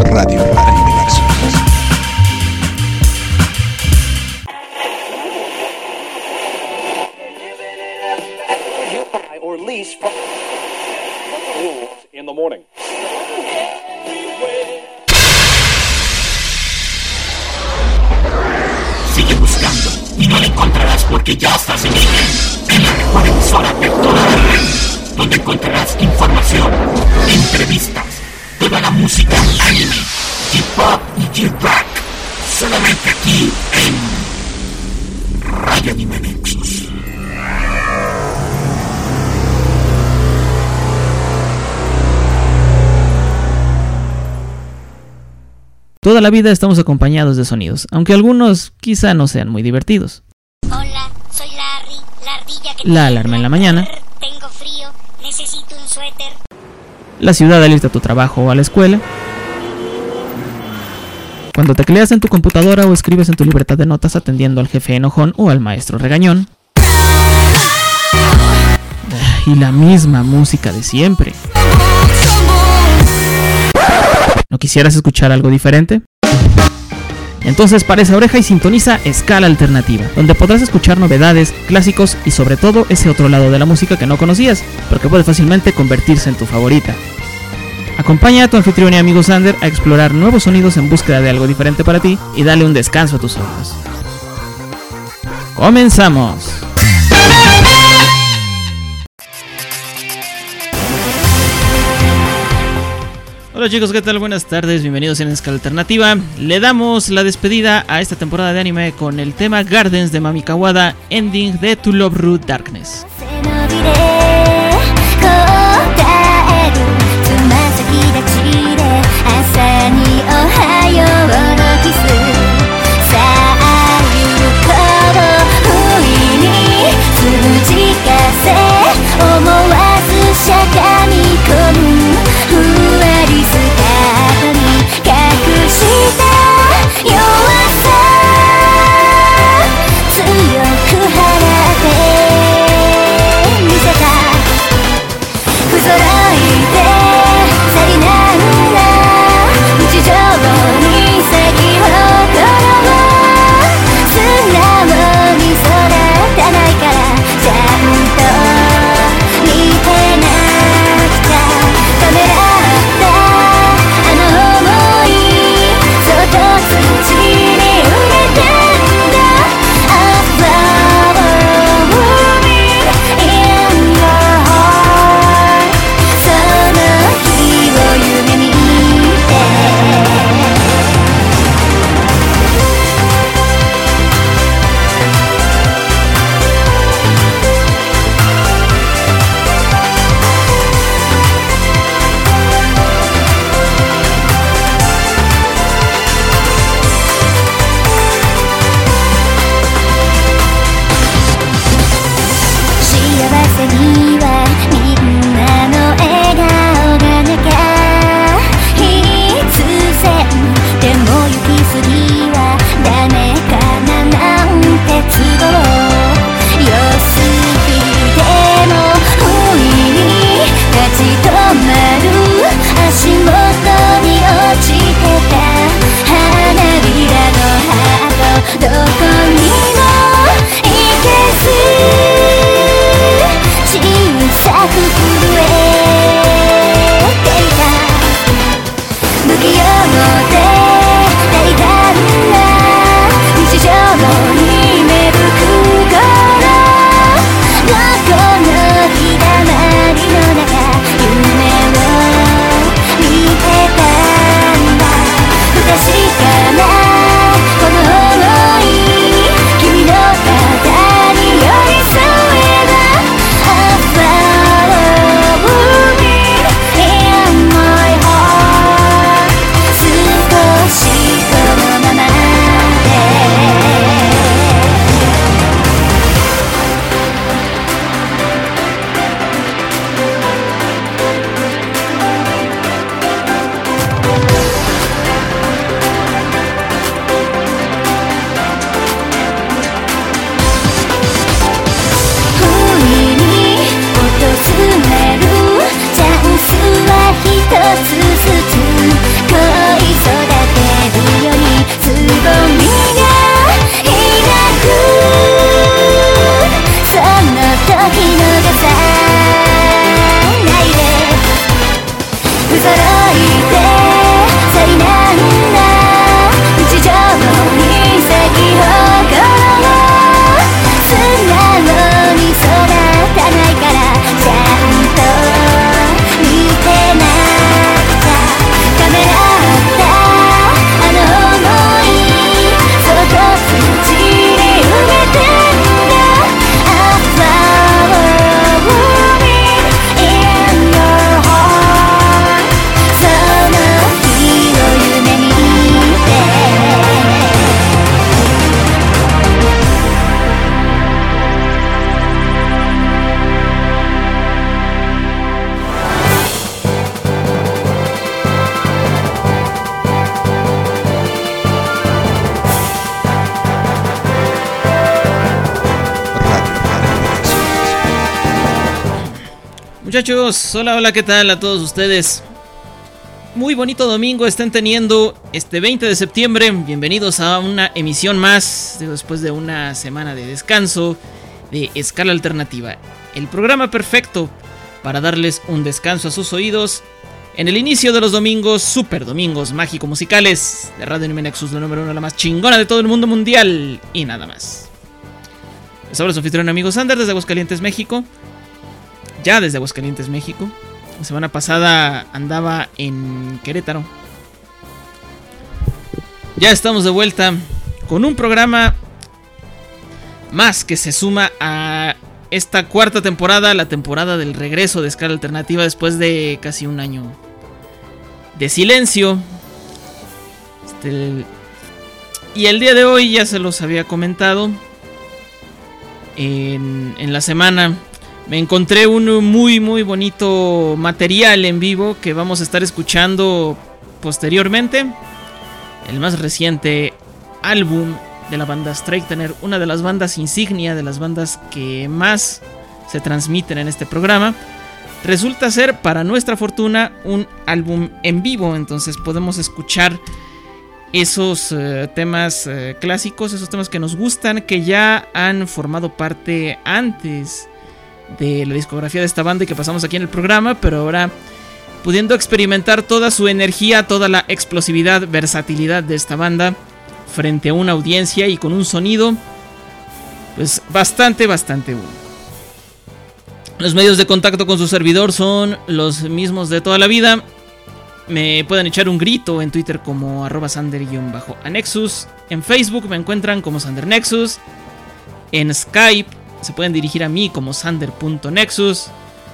Radio Anime Nexus. Or least in the morning. Sigue buscando y no la encontrarás porque ya estás en ella. En la mejor emisora de toda la red, donde encontrarás información, entrevistas, toda la música anime, J-pop y J-rock. Solamente aquí en Radio Anime Nexus. Toda la vida estamos acompañados de sonidos, aunque algunos quizá no sean muy divertidos. Hola, soy Larry, la ardilla que La alarma en la mañana. Tengo frío, necesito un suéter. La ciudad al irte a tu trabajo o a la escuela. Cuando tecleas en tu computadora o escribes en tu libreta de notas atendiendo al jefe enojón o al maestro regañón. Y la misma música de siempre. ¿No quisieras escuchar algo diferente? Entonces para esa oreja y sintoniza Escala Alternativa, donde podrás escuchar novedades, clásicos y sobre todo ese otro lado de la música que no conocías, pero que puede fácilmente convertirse en tu favorita. Acompaña a tu anfitrión y amigo Sander a explorar nuevos sonidos en búsqueda de algo diferente para ti y dale un descanso a tus oídos. ¡Comenzamos! Hola chicos, ¿qué tal? Buenas tardes, bienvenidos en Escala Alternativa. Le damos la despedida a esta temporada de anime con el tema Gardens de Mami Kawada, ending de To Love Root Darkness. Muchachos, hola, ¿qué tal a todos ustedes? Muy bonito domingo estén teniendo este 20 de septiembre. Bienvenidos a una emisión más después de una semana de descanso de Escala Alternativa. El programa perfecto para darles un descanso a sus oídos en el inicio de los domingos, super domingos mágico-musicales de Radio Anime Nexus, la número 1, la más chingona de todo el mundo mundial y nada más. Les habla su anfitrión amigo Sander desde Aguascalientes, México. Ya desde Aguascalientes, México. La semana pasada andaba en Querétaro. Ya estamos de vuelta con un programa más que se suma a esta cuarta temporada, la temporada del regreso de Escala Alternativa después de casi un año de silencio. Y el día de hoy ya se los había comentado. En la semana me encontré un muy bonito material en vivo que vamos a estar escuchando posteriormente. El más reciente álbum de la banda Straightener, una de las bandas insignia, de las bandas que más se transmiten en este programa. Resulta ser, para nuestra fortuna, un álbum en vivo. Entonces podemos escuchar esos temas clásicos, esos temas que nos gustan, que ya han formado parte antes de la discografía de esta banda y que pasamos aquí en el programa, pero ahora pudiendo experimentar toda su energía, toda la explosividad, versatilidad de esta banda frente a una audiencia y con un sonido pues bastante único. Los medios de contacto con su servidor son los mismos de toda la vida. Me pueden echar un grito en Twitter como @sander_anexus. En Facebook me encuentran como SanderNexus. En Skype se pueden dirigir a mí como sander.nexus.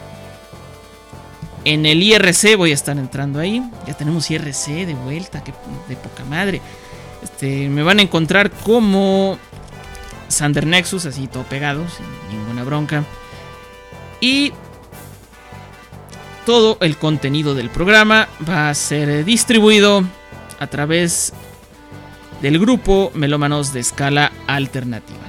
En el IRC voy a estar entrando ahí. Ya tenemos IRC de vuelta, que de poca madre. Me van a encontrar como SanderNexus, así todo pegado, sin ninguna bronca. Y todo el contenido del programa va a ser distribuido a través del grupo Melómanos de Escala Alternativa.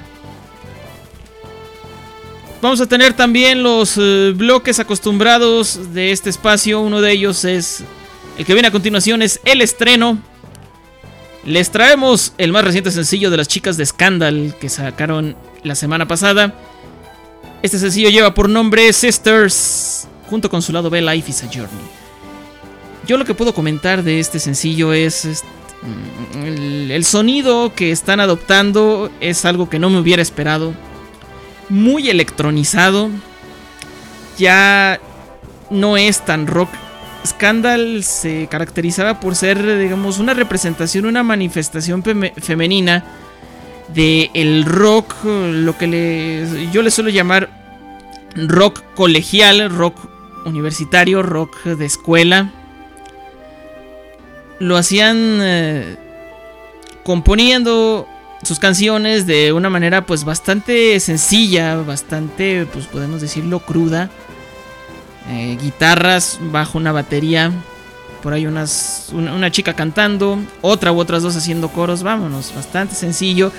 Vamos a tener también los bloques acostumbrados de este espacio. Uno de ellos es el que viene a continuación, es el estreno. Les traemos el más reciente sencillo de las chicas de Scandal que sacaron la semana pasada. Este sencillo lleva por nombre Sisters, junto con su lado B, Life is a Journey. Yo lo que puedo comentar de este sencillo es el sonido que están adoptando. Es algo que no me hubiera esperado. Muy electronizado. Ya no es tan rock. Scandal se caracterizaba por ser, digamos, una representación, una manifestación femenina del rock, lo que yo le suelo llamar rock colegial, rock universitario, rock de escuela. Lo hacían componiendo sus canciones de una manera pues bastante sencilla, bastante, pues podemos decirlo, cruda. Guitarras, bajo, una batería, por ahí una chica cantando, otra u otras dos haciendo coros, vámonos, bastante sencillo,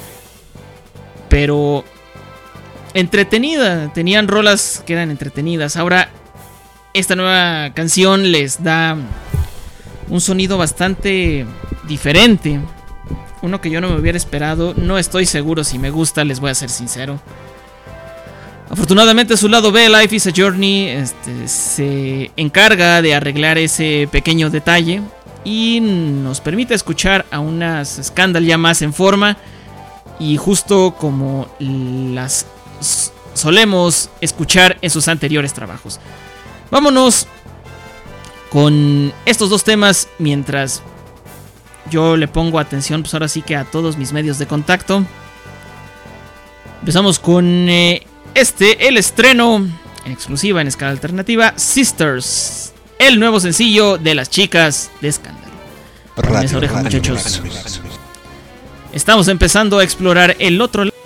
pero entretenida. Tenían rolas que eran entretenidas. Ahora esta nueva canción les da un sonido bastante diferente, uno que yo no me hubiera esperado. No estoy seguro si me gusta, les voy a ser sincero. Afortunadamente su lado B, Life is a Journey, se encarga de arreglar ese pequeño detalle y nos permite escuchar a unas Scandal ya más en forma y justo como las solemos escuchar en sus anteriores trabajos. Vámonos con estos dos temas mientras yo le pongo atención, pues ahora sí que a todos mis medios de contacto. Empezamos con el estreno en exclusiva en Escala Alternativa, Sisters, el nuevo sencillo de las chicas de Scandal. Con esa oreja, muchachos. Estamos empezando a explorar el otro lado.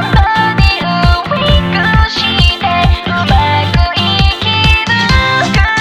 We'll be right back.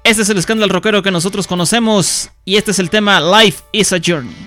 Este es el escándalo rockero que nosotros conocemos y este es el tema Life is a Journey.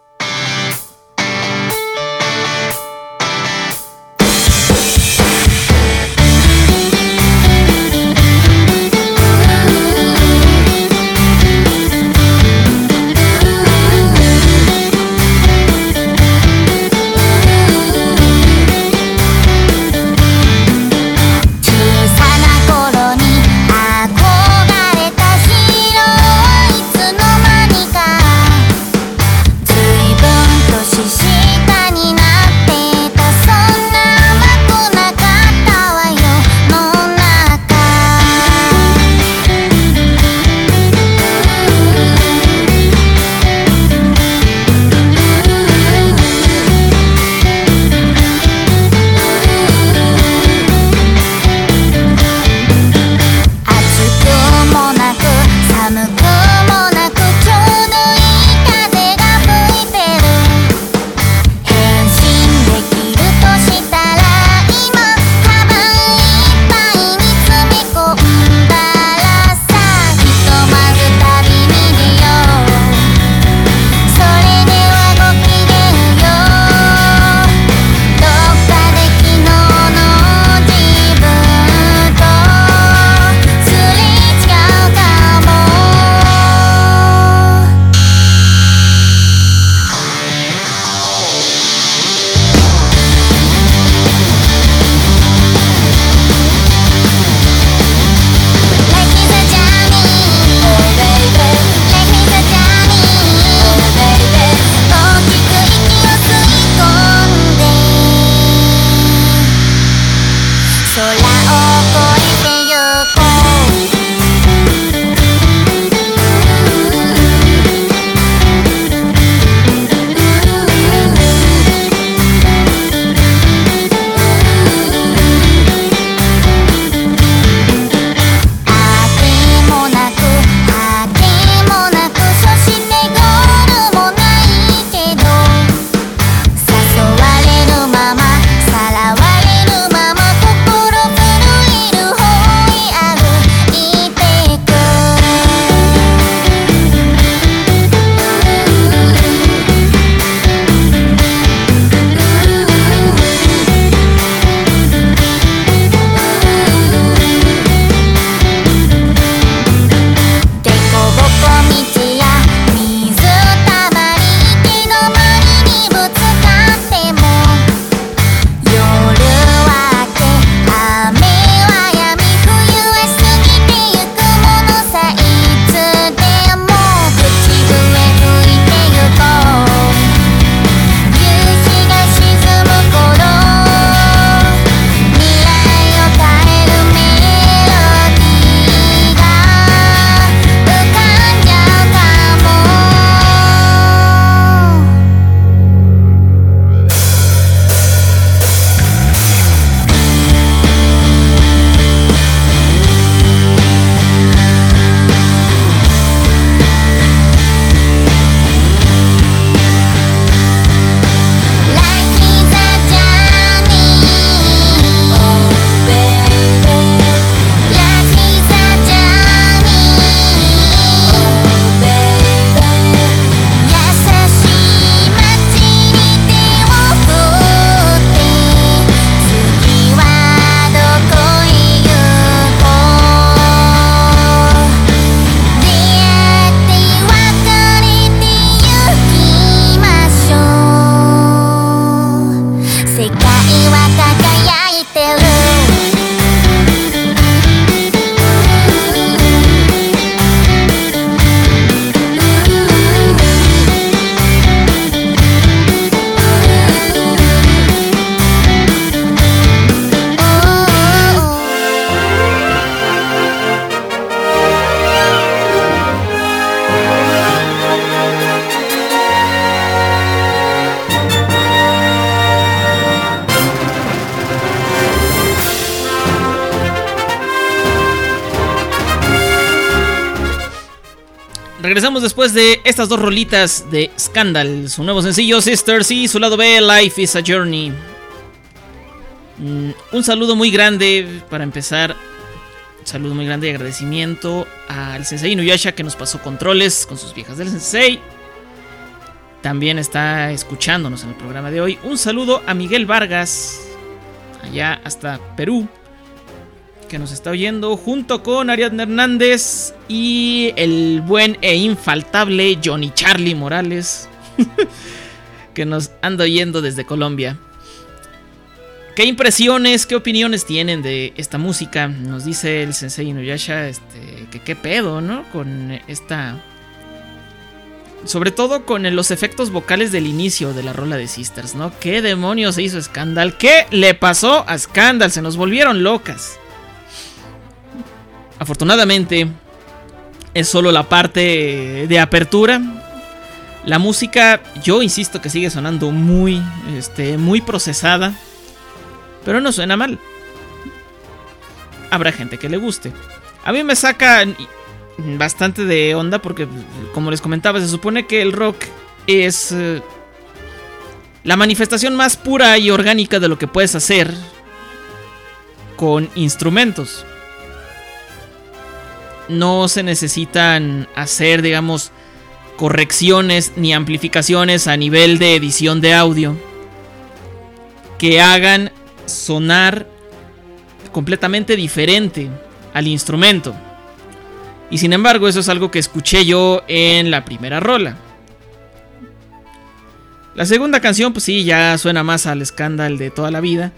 Regresamos después de estas dos rolitas de Scandal, su nuevo sencillo Sisters y su lado B, Life is a Journey. Un saludo muy grande para empezar saludo muy grande y agradecimiento al Sensei Inuyasha, que nos pasó controles con sus viejas del Sensei. También está escuchándonos en el programa de hoy. Un saludo a Miguel Vargas, allá hasta Perú, que nos está oyendo, junto con Ariadna Hernández y el buen e infaltable Johnny Charlie Morales, que nos anda oyendo desde Colombia. ¿Qué impresiones, qué opiniones tienen de esta música? Nos dice el Sensei Inuyasha que qué pedo, ¿no? Con esta... Sobre todo con los efectos vocales del inicio de la rola de Sisters, ¿no? ¿Qué demonios se hizo Scandal? ¿Qué le pasó a Scandal? Se nos volvieron locas. Afortunadamente, es solo la parte de apertura. La música, yo insisto que sigue sonando muy procesada, pero no suena mal. Habrá gente que le guste. A mí me saca bastante de onda porque, como les comentaba, se supone que el rock es la manifestación más pura y orgánica de lo que puedes hacer con instrumentos. No se necesitan hacer, digamos, correcciones ni amplificaciones a nivel de edición de audio que hagan sonar completamente diferente al instrumento. Y sin embargo, eso es algo que escuché yo en la primera rola. La segunda canción, pues sí, ya suena más al Scandal de toda la vida.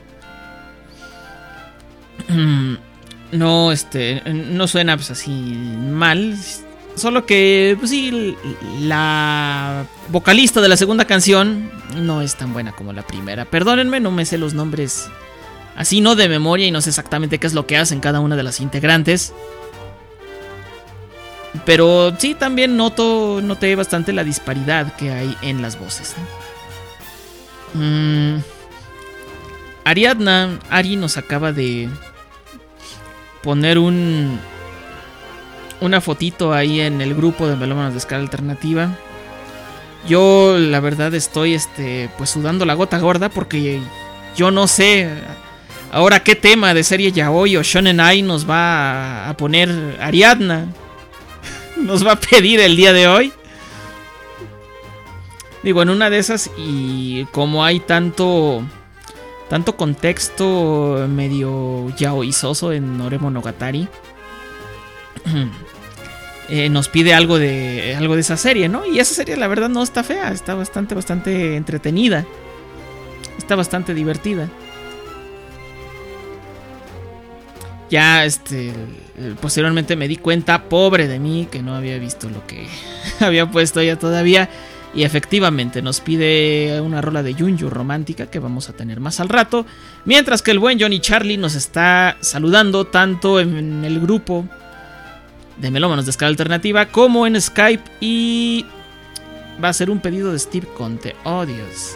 No, no suena pues así mal. Solo que, pues sí, la vocalista de la segunda canción no es tan buena como la primera. Perdónenme, no me sé los nombres así, no de memoria, y no sé exactamente qué es lo que hacen cada una de las integrantes. Pero sí, también noté bastante la disparidad que hay en las voces, ¿no? Ari nos acaba de poner una fotito ahí en el grupo de Melómanos de Escala Alternativa. Yo la verdad estoy pues sudando la gota gorda, porque yo no sé ahora qué tema de serie yaoi o shonen ai nos va a poner Ariadna. Nos va a pedir el día de hoy. Digo, en una de esas, y como hay tanto contexto medio yaoizoso en Ore Monogatari, nos pide algo de esa serie, ¿no? Y esa serie la verdad no está fea, está bastante entretenida, está bastante divertida. Ya posteriormente me di cuenta, pobre de mí, que no había visto lo que había puesto ella todavía. Y efectivamente nos pide una rola de Yunyu romántica que vamos a tener más al rato. Mientras que el buen Johnny Charlie nos está saludando tanto en el grupo de Melómanos de Escala Alternativa como en Skype. Y va a ser un pedido de Steve Conte. Oh Dios,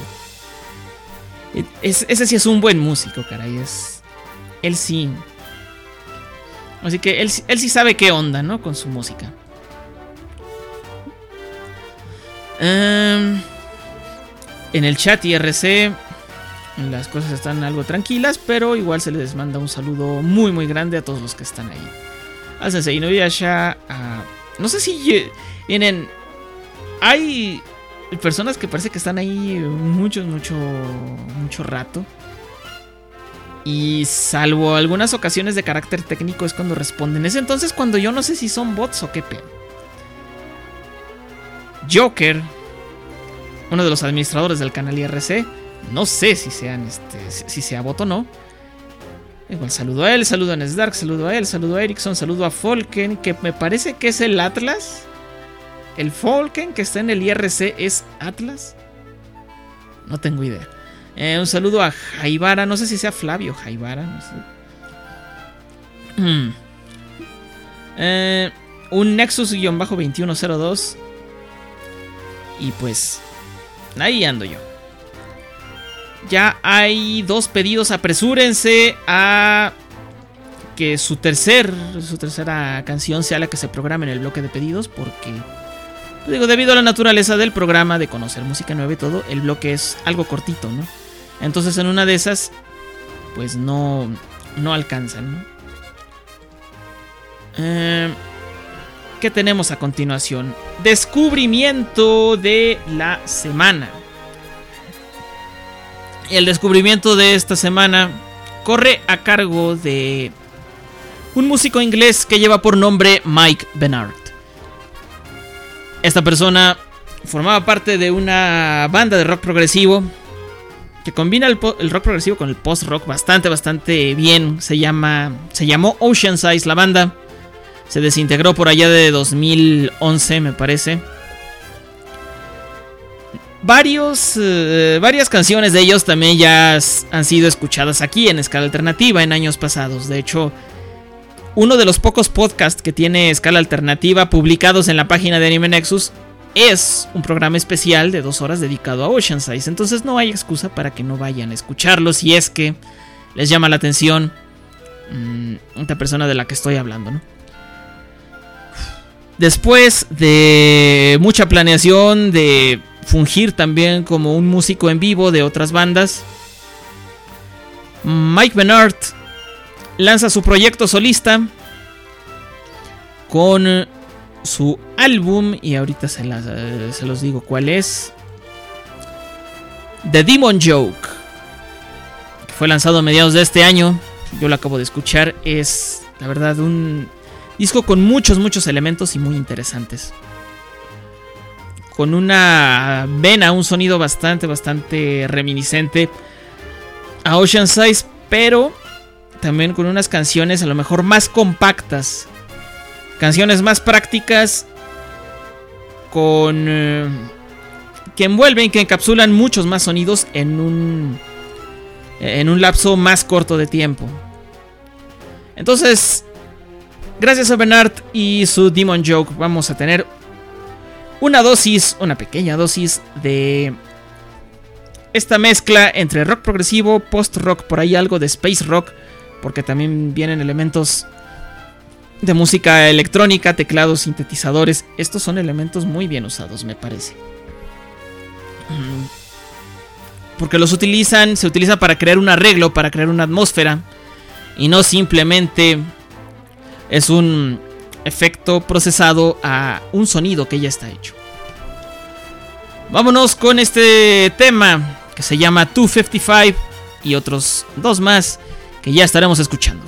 ese sí es un buen músico, caray. Él sí. Así que él sí sabe qué onda, ¿no? Con su música. En el chat IRC las cosas están algo tranquilas, pero igual se les manda un saludo muy muy grande a todos los que están ahí. Al Sensei Inuyasha, no sé si vienen... Hay personas que parece que están ahí mucho rato. Y salvo algunas ocasiones de carácter técnico es cuando responden. Es entonces cuando yo no sé si son bots o qué pedo. Joker, uno de los administradores del canal IRC, no sé si sea bot o no. Igual saludo a él, saludo a Nesdark, saludo a él, saludo a Erickson, saludo a Folken, que me parece que es el Atlas. El Folken que está en el IRC es Atlas. No tengo idea. Un saludo a Jaibara, no sé si sea Flavio Jaibara, no sé. Un Nexus-2102. Y pues ahí ando yo. Ya hay 2 pedidos, apresúrense a que su tercera canción sea la que se programe en el bloque de pedidos, porque digo, debido a la naturaleza del programa de conocer música nueva y todo, el bloque es algo cortito, ¿no? Entonces en una de esas pues no alcanzan, ¿no? ¿Qué tenemos a continuación? Descubrimiento de la semana. El descubrimiento de esta semana corre a cargo de un músico inglés que lleva por nombre Mike Bernard. Esta persona formaba parte de una banda de rock progresivo que combina el rock progresivo con el post-rock bastante bien. Se llamó Ocean's Eyes la banda. Se desintegró por allá de 2011, me parece. Varias canciones de ellos también ya han sido escuchadas aquí en Escala Alternativa en años pasados. De hecho, uno de los pocos podcasts que tiene Escala Alternativa publicados en la página de Anime Nexus es un programa especial de 2 horas dedicado a Ocean's Eyes. Entonces no hay excusa para que no vayan a escucharlo si es que les llama la atención esta persona de la que estoy hablando, ¿no? Después de mucha planeación, de fungir también como un músico en vivo de otras bandas, Mike Bernard lanza su proyecto solista con su álbum, y ahorita se los digo cuál es, The Demon Joke, que fue lanzado a mediados de este año. Yo lo acabo de escuchar, es la verdad un disco con muchos elementos y muy interesantes, con una vena, un sonido bastante reminiscente a Ocean's Eyes, pero también con unas canciones a lo mejor más compactas, canciones más prácticas, que envuelven, que encapsulan muchos más sonidos en un lapso más corto de tiempo. Entonces, gracias a Bernard y su Demon Joke, vamos a tener una pequeña dosis de esta mezcla entre rock progresivo, post-rock, por ahí algo de space rock, porque también vienen elementos de música electrónica, teclados, sintetizadores. Estos son elementos muy bien usados, me parece. Porque se utiliza para crear un arreglo, para crear una atmósfera, y no simplemente es un efecto procesado a un sonido que ya está hecho. Vámonos con este tema que se llama 255 y otros 2 más que ya estaremos escuchando.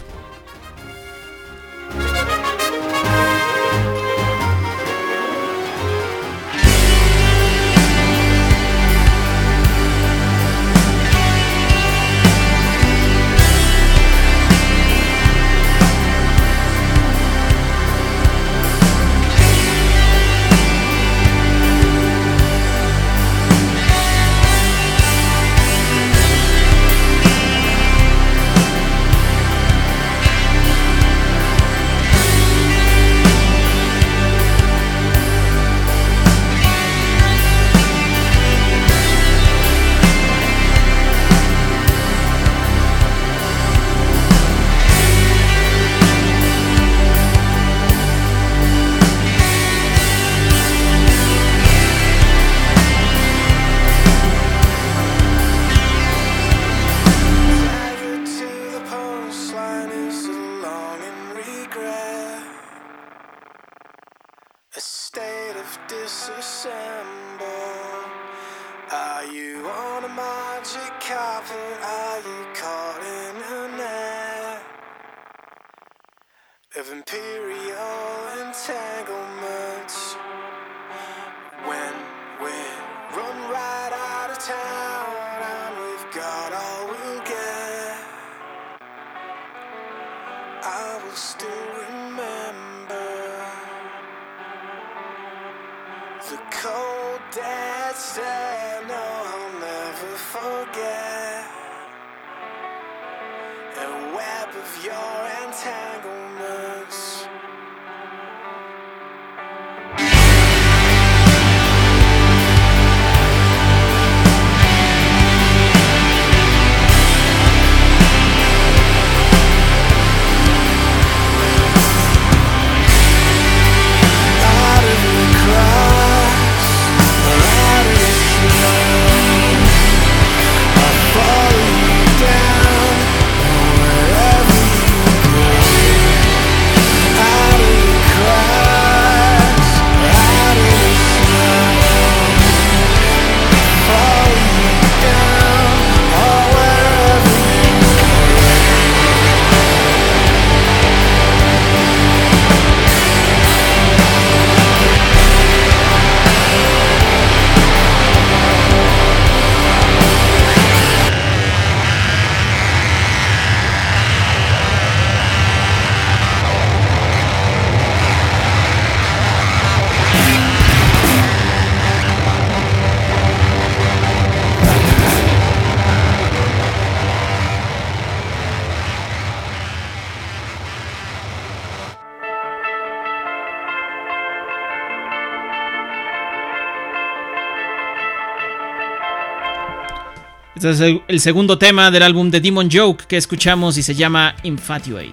Este es el segundo tema del álbum de Demon Joke que escuchamos y se llama Infatuate.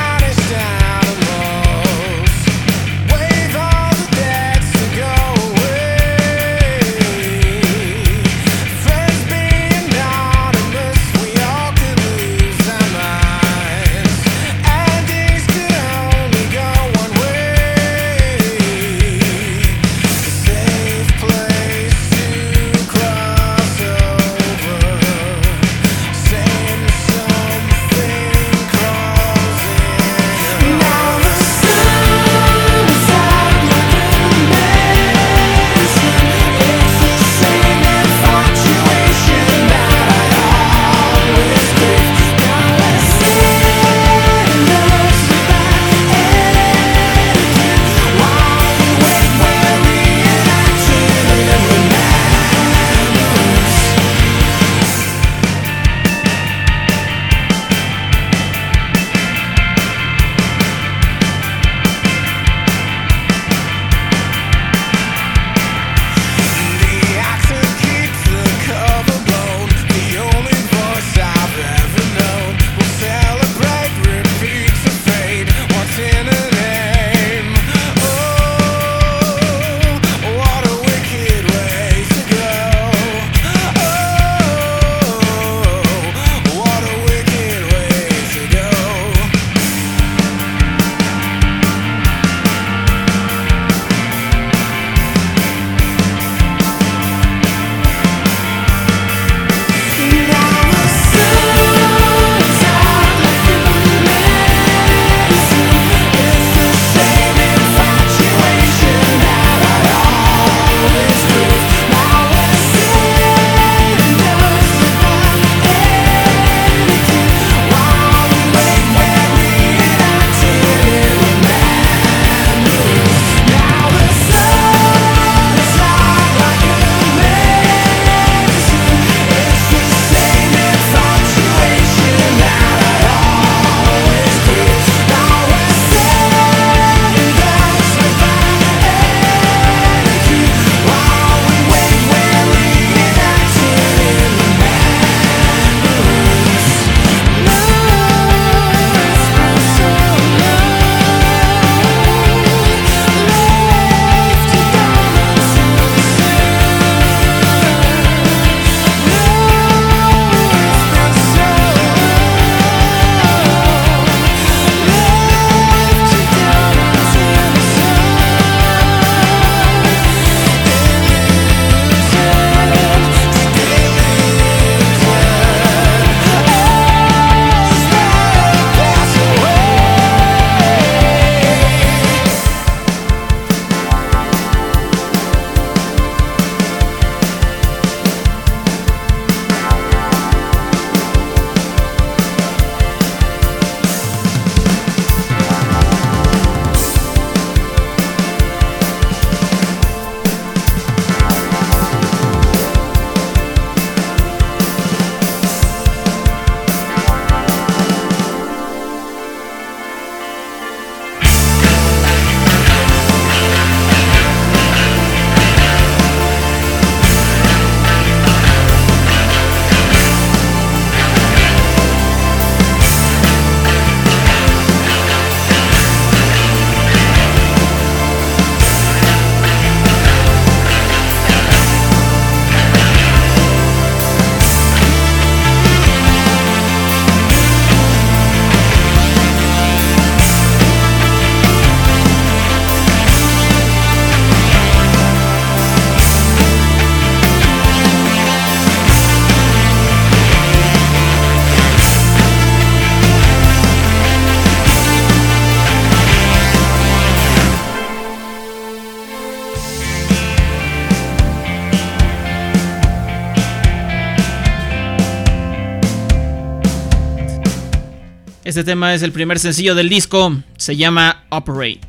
Wave all the decks and go away. Este tema es el primer sencillo del disco, se llama Operate.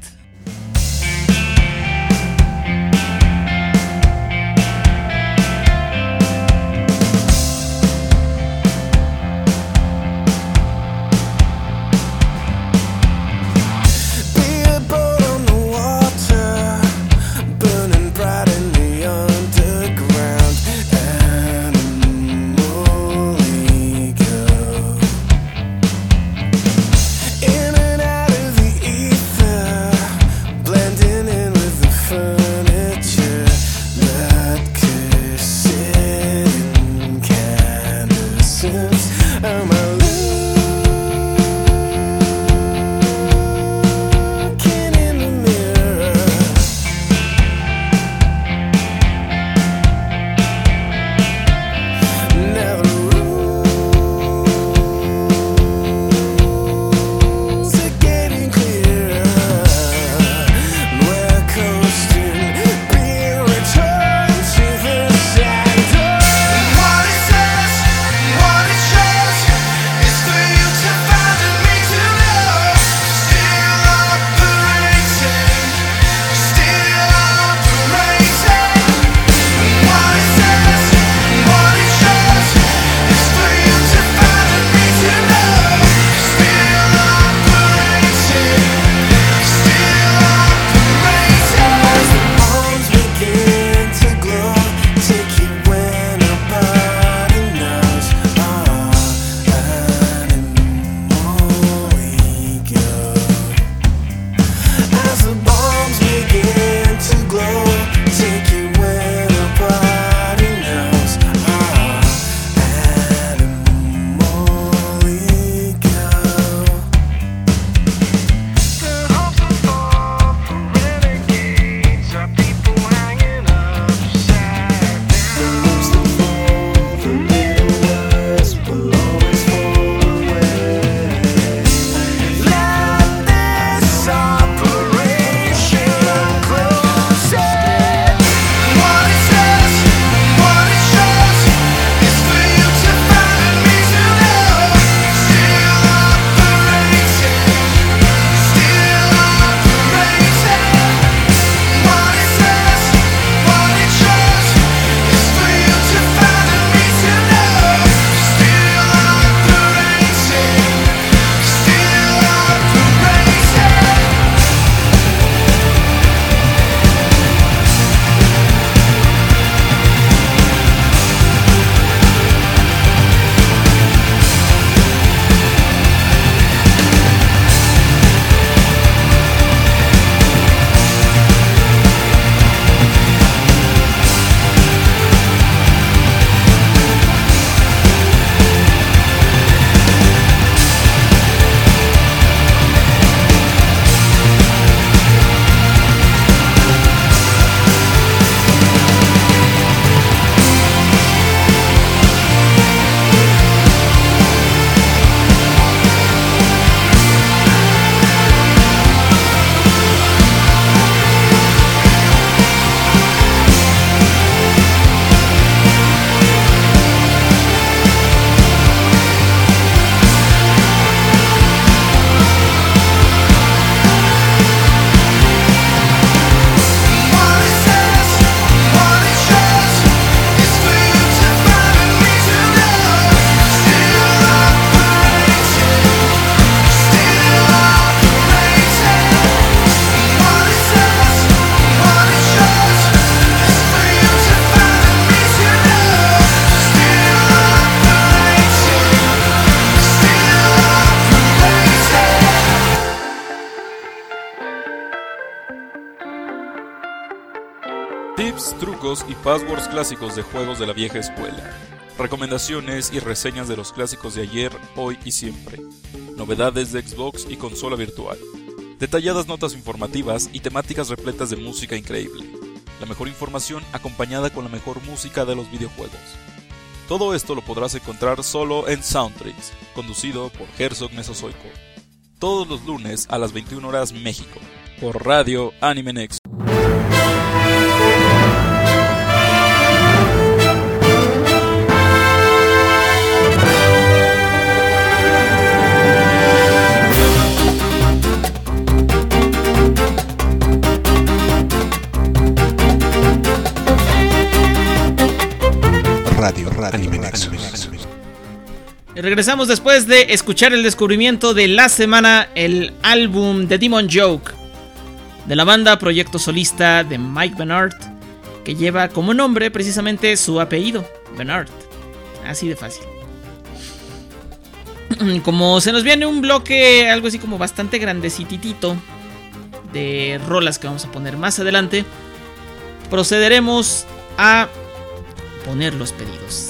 Tips, trucos y passwords clásicos de juegos de la vieja escuela. Recomendaciones y reseñas de los clásicos de ayer, hoy y siempre. Novedades de Xbox y consola virtual. Detalladas notas informativas y temáticas repletas de música increíble. La mejor información acompañada con la mejor música de los videojuegos. Todo esto lo podrás encontrar solo en Soundtricks, conducido por Herzog Mesozoico. Todos los lunes a las 21 horas México, por Radio Anime Next. Anime Nexus. Y regresamos después de escuchar el descubrimiento de la semana, el álbum The Demon Joke de la banda Proyecto Solista de Mike Bernard, que lleva como nombre precisamente su apellido, Bernard. Así de fácil. Como se nos viene un bloque algo así como bastante grandecitito de rolas que vamos a poner más adelante, procederemos a poner los pedidos.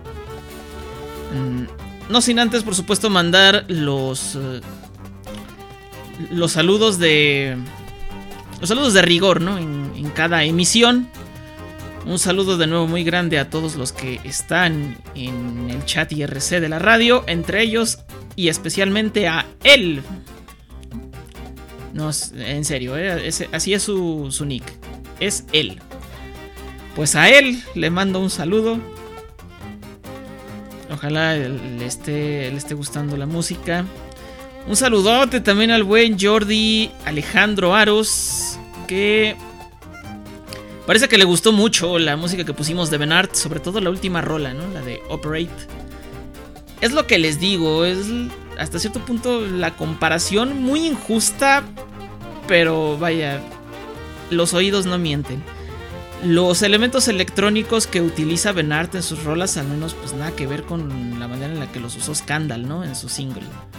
No sin antes, por supuesto, mandar los saludos de rigor, ¿no? En cada emisión. Un saludo de nuevo muy grande a todos los que están en el chat IRC de la radio, entre ellos y especialmente a él. No, en serio, así es su nick. Es él. Pues a él le mando un saludo. Ojalá le esté gustando la música. Un saludote también al buen Jordi Alejandro Aros, que parece que le gustó mucho la música que pusimos de Bernard, sobre todo la última rola, ¿no? La de Operate. Es lo que les digo, es hasta cierto punto la comparación muy injusta, pero vaya, los oídos no mienten. Los elementos electrónicos que utiliza Bernard en sus rolas, al menos pues nada que ver con la manera en la que los usó Scandal, ¿no? En su single.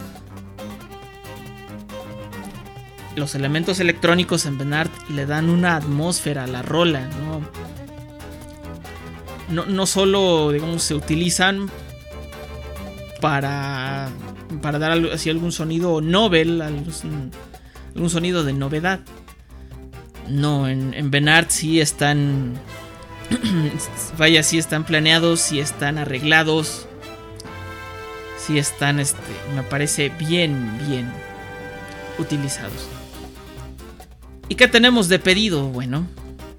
Los elementos electrónicos en Bernard le dan una atmósfera a la rola, no solo, digamos, se utilizan para dar así algún sonido novel, algún sonido de novedad. No, en Bernard sí están vaya, sí están planeados, sí están arreglados, sí están, me parece bien utilizados. ¿Y qué tenemos de pedido? Bueno,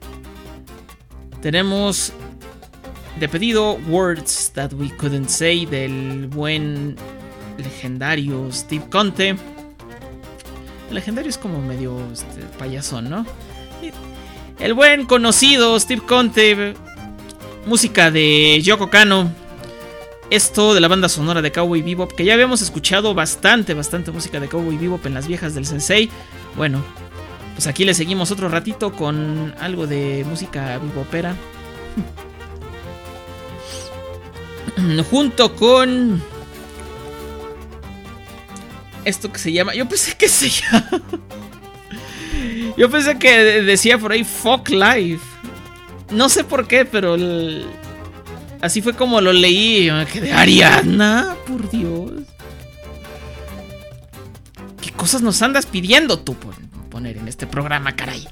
tenemos de pedido Words That We Couldn't Say del buen legendario Steve Conte. El legendario es como medio payasón, ¿no? El buen conocido Steve Conte, música de Yoko Kanno. Esto de la banda sonora de Cowboy Bebop, que ya habíamos escuchado bastante música de Cowboy Bebop en las viejas del Sensei. Bueno, pues aquí le seguimos otro ratito con algo de música bebopera. Junto con esto que se llama... Yo pensé que decía por ahí Folk Life. No sé por qué, pero así fue como lo leí. Me quedé, Ariadna, por Dios. ¿Qué cosas nos andas pidiendo tú por poner en este programa, caray?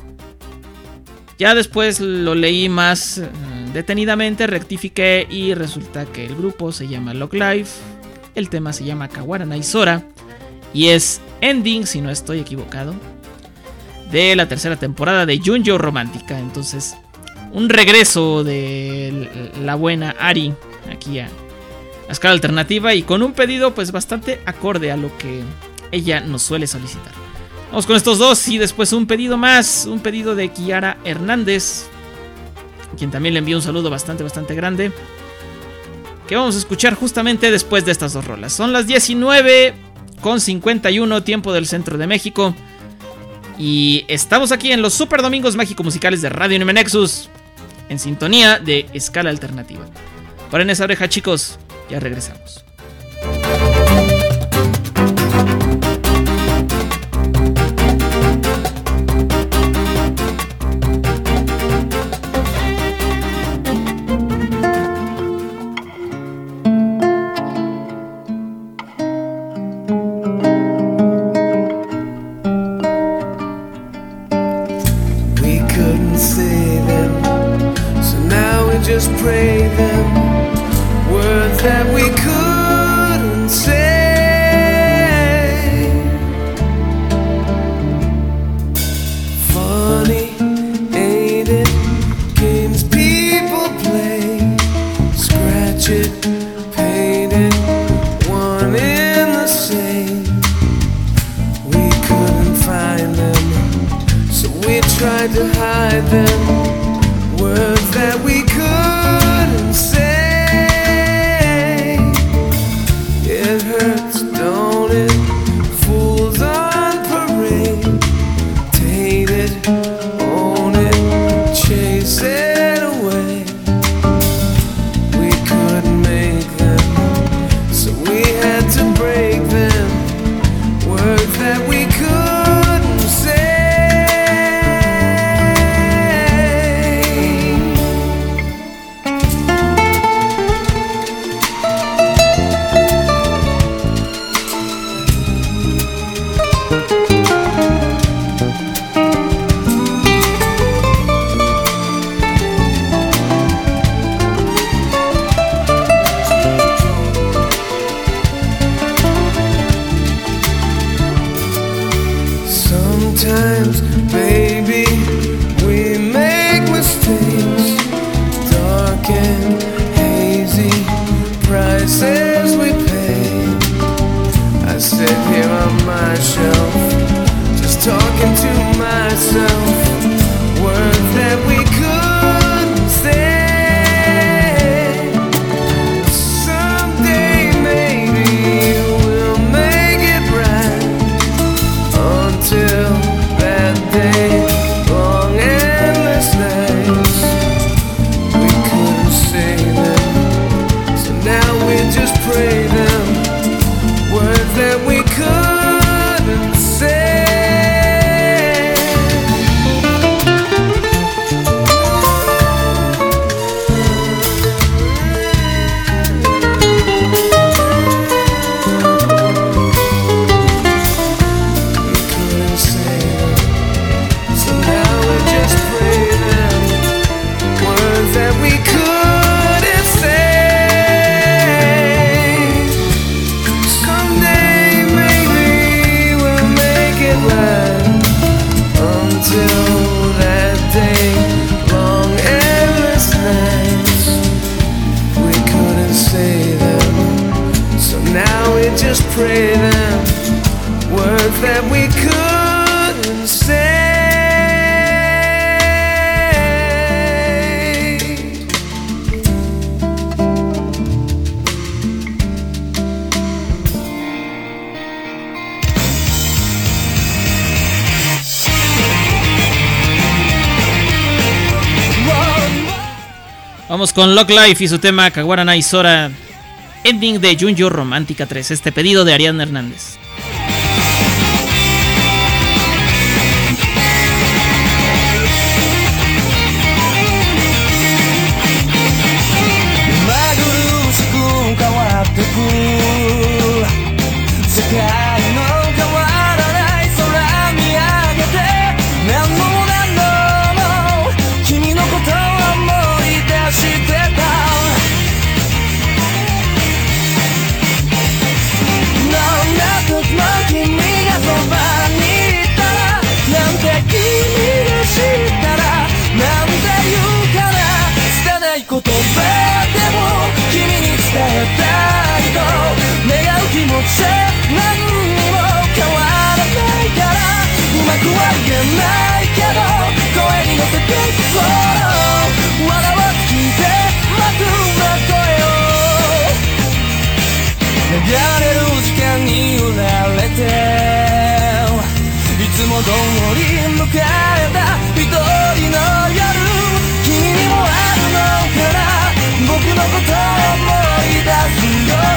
Ya después lo leí más detenidamente, rectifiqué y resulta que el grupo se llama Log Life. El tema se llama Kawara Naisora y es ending, si no estoy equivocado, de la tercera temporada de Junjo Romántica. Entonces, un regreso de la buena Ari aquí a escala alternativa y con un pedido pues bastante acorde a lo que ella nos suele solicitar. Vamos con estos dos y después un pedido más, un pedido de Kiara Hernández, quien también le envió un saludo bastante grande, que vamos a escuchar justamente después de estas dos rolas. Son las 19:51 tiempo del centro de México. Y estamos aquí en los Super Domingos Mágico Musicales de Radio Anime Nexus, en sintonía de escala alternativa. Paren esa oreja, chicos, ya regresamos. Just pray them words that we couldn't say. Funny, ain't it? Games people play. Scratch it, paint it, one and the same. We couldn't find them, so we tried to hide them. Words that we couldn't say. Vamos con Log Life y su tema Kawaranai Sora, ending de Junjo Romántica 3, este pedido de Ariadna Hernández. 流れる時間に揺られていつも通り迎えた一人の夜、君にもあるのかな、僕のことを思い出す夜。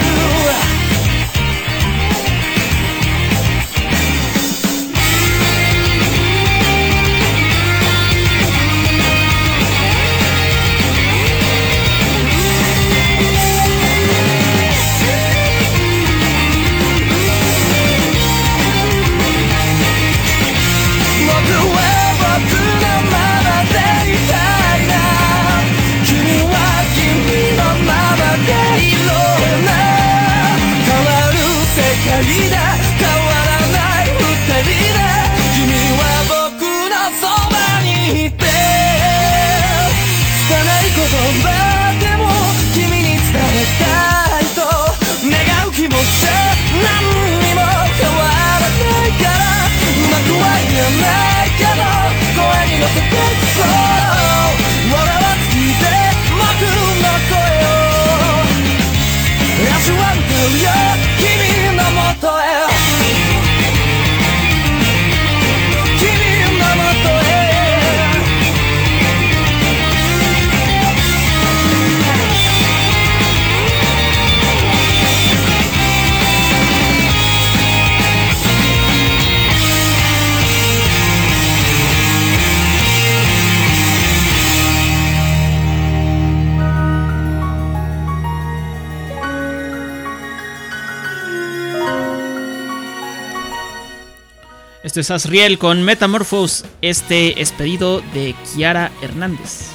Esto es Asriel con Metamorphose, este es pedido de Kiara Hernández.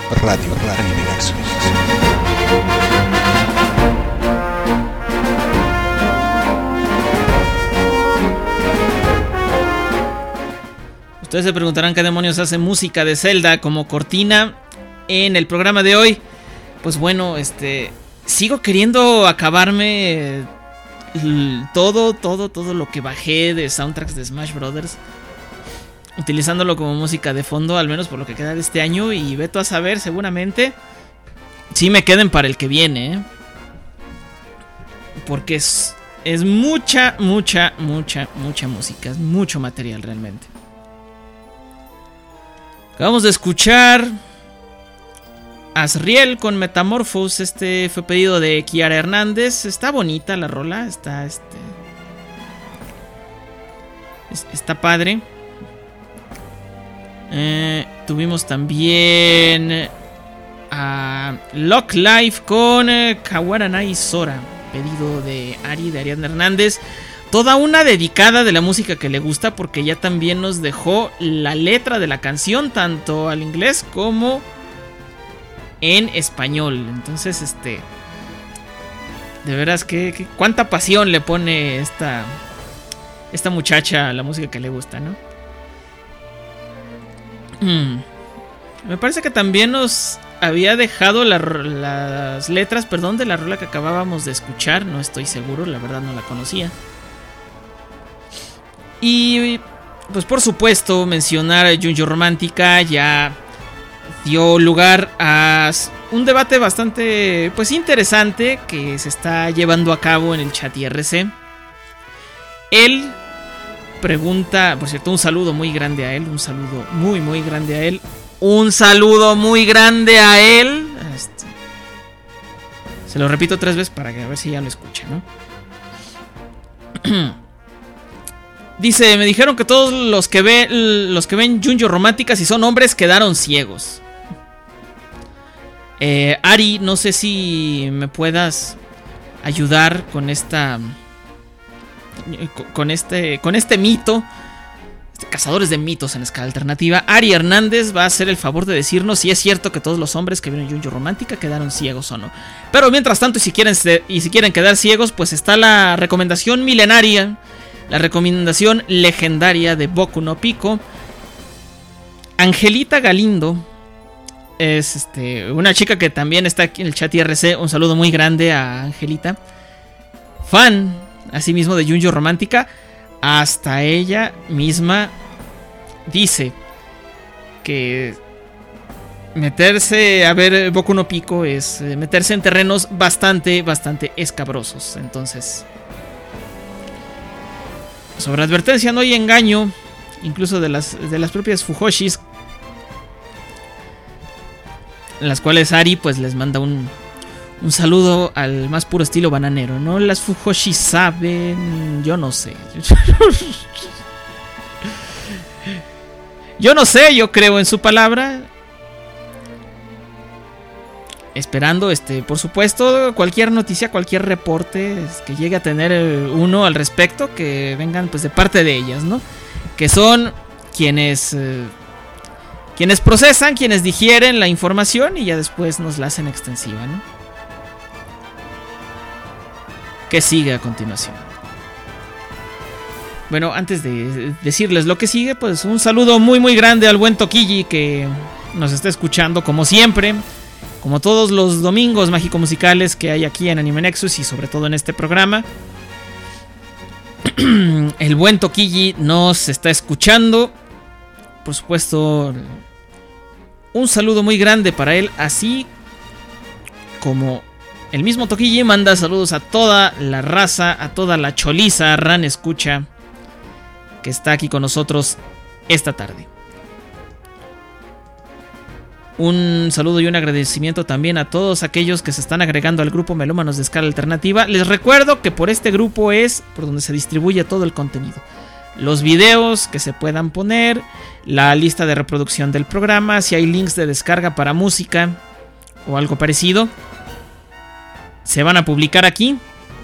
Radio Anime Nexus. Ustedes se preguntarán qué demonios hace música de Zelda como cortina en el programa de hoy. Pues bueno, sigo queriendo acabarme todo lo que bajé de soundtracks de Smash Brothers, utilizándolo como música de fondo, al menos por lo que queda de este año. Y veto a saber, seguramente sí me queden para el que viene, porque es mucha música, es mucho material realmente. Acabamos de escuchar Asriel con Metamorphose. Este fue pedido de Kiara Hernández. Está bonita la rola. Está padre. Tuvimos también a Lock Life con Kawaranai Sora, pedido de Ariadna Hernández. Toda una dedicada de la música que le gusta, porque ya también nos dejó la letra de la canción, tanto al inglés como en español. Entonces, de veras que cuánta pasión le pone esta muchacha a la música que le gusta, ¿no? Me parece que también nos había dejado las letras, de la rola que acabábamos de escuchar. No estoy seguro, la verdad no la conocía. Y pues por supuesto mencionar a Junjo Romántica ya dio lugar a un debate bastante interesante que se está llevando a cabo en el chat IRC. Él pregunta, por cierto, un saludo muy grande a él, un saludo muy grande a él, un saludo muy grande a él. Se lo repito 3 veces para que a ver si ya lo escucha, ¿no? Dice, me dijeron que todos los que ven Junjo Romántica, si son hombres, quedaron ciegos. Ari, no sé si me puedas ayudar con este mito. Cazadores de mitos en escala alternativa. Ari Hernández va a hacer el favor de decirnos si es cierto que todos los hombres que vieron Junjo Romántica quedaron ciegos o no. Pero mientras tanto, y si quieren quedar ciegos, pues está la recomendación milenaria, la recomendación legendaria de Boku no Pico. Angelita Galindo es una chica que también está aquí en el chat IRC. Un saludo muy grande a Angelita, fan asimismo de Junjo Romántica. Hasta ella misma dice que meterse a ver Boku no Pico es meterse en terrenos bastante escabrosos. Entonces, sobre advertencia no hay engaño, incluso de las propias Fujoshis, en las cuales Ari pues les manda un saludo al más puro estilo bananero, ¿no? Las Fujoshis saben, yo no sé. Yo no sé, yo creo en su palabra. Esperando, por supuesto, cualquier noticia, cualquier reporte que llegue a tener uno al respecto, que vengan pues de parte de ellas, ¿no? Que son quienes procesan, quienes digieren la información y ya después nos la hacen extensiva, ¿no? ¿Qué sigue a continuación? Bueno, antes de decirles lo que sigue, pues un saludo muy grande al buen Toquilli, que nos está escuchando como siempre. Como todos los domingos mágico-musicales que hay aquí en Anime Nexus y sobre todo en este programa. El buen Toquilli nos está escuchando. Por supuesto, un saludo muy grande para él. Así como el mismo Toquilli manda saludos a toda la raza, a toda la choliza Ran Escucha que está aquí con nosotros esta tarde. Un saludo y un agradecimiento también a todos aquellos que se están agregando al grupo Melómanos de Escala Alternativa. Les recuerdo que por este grupo es por donde se distribuye todo el contenido. Los videos que se puedan poner, la lista de reproducción del programa, si hay links de descarga para música o algo parecido, se van a publicar aquí.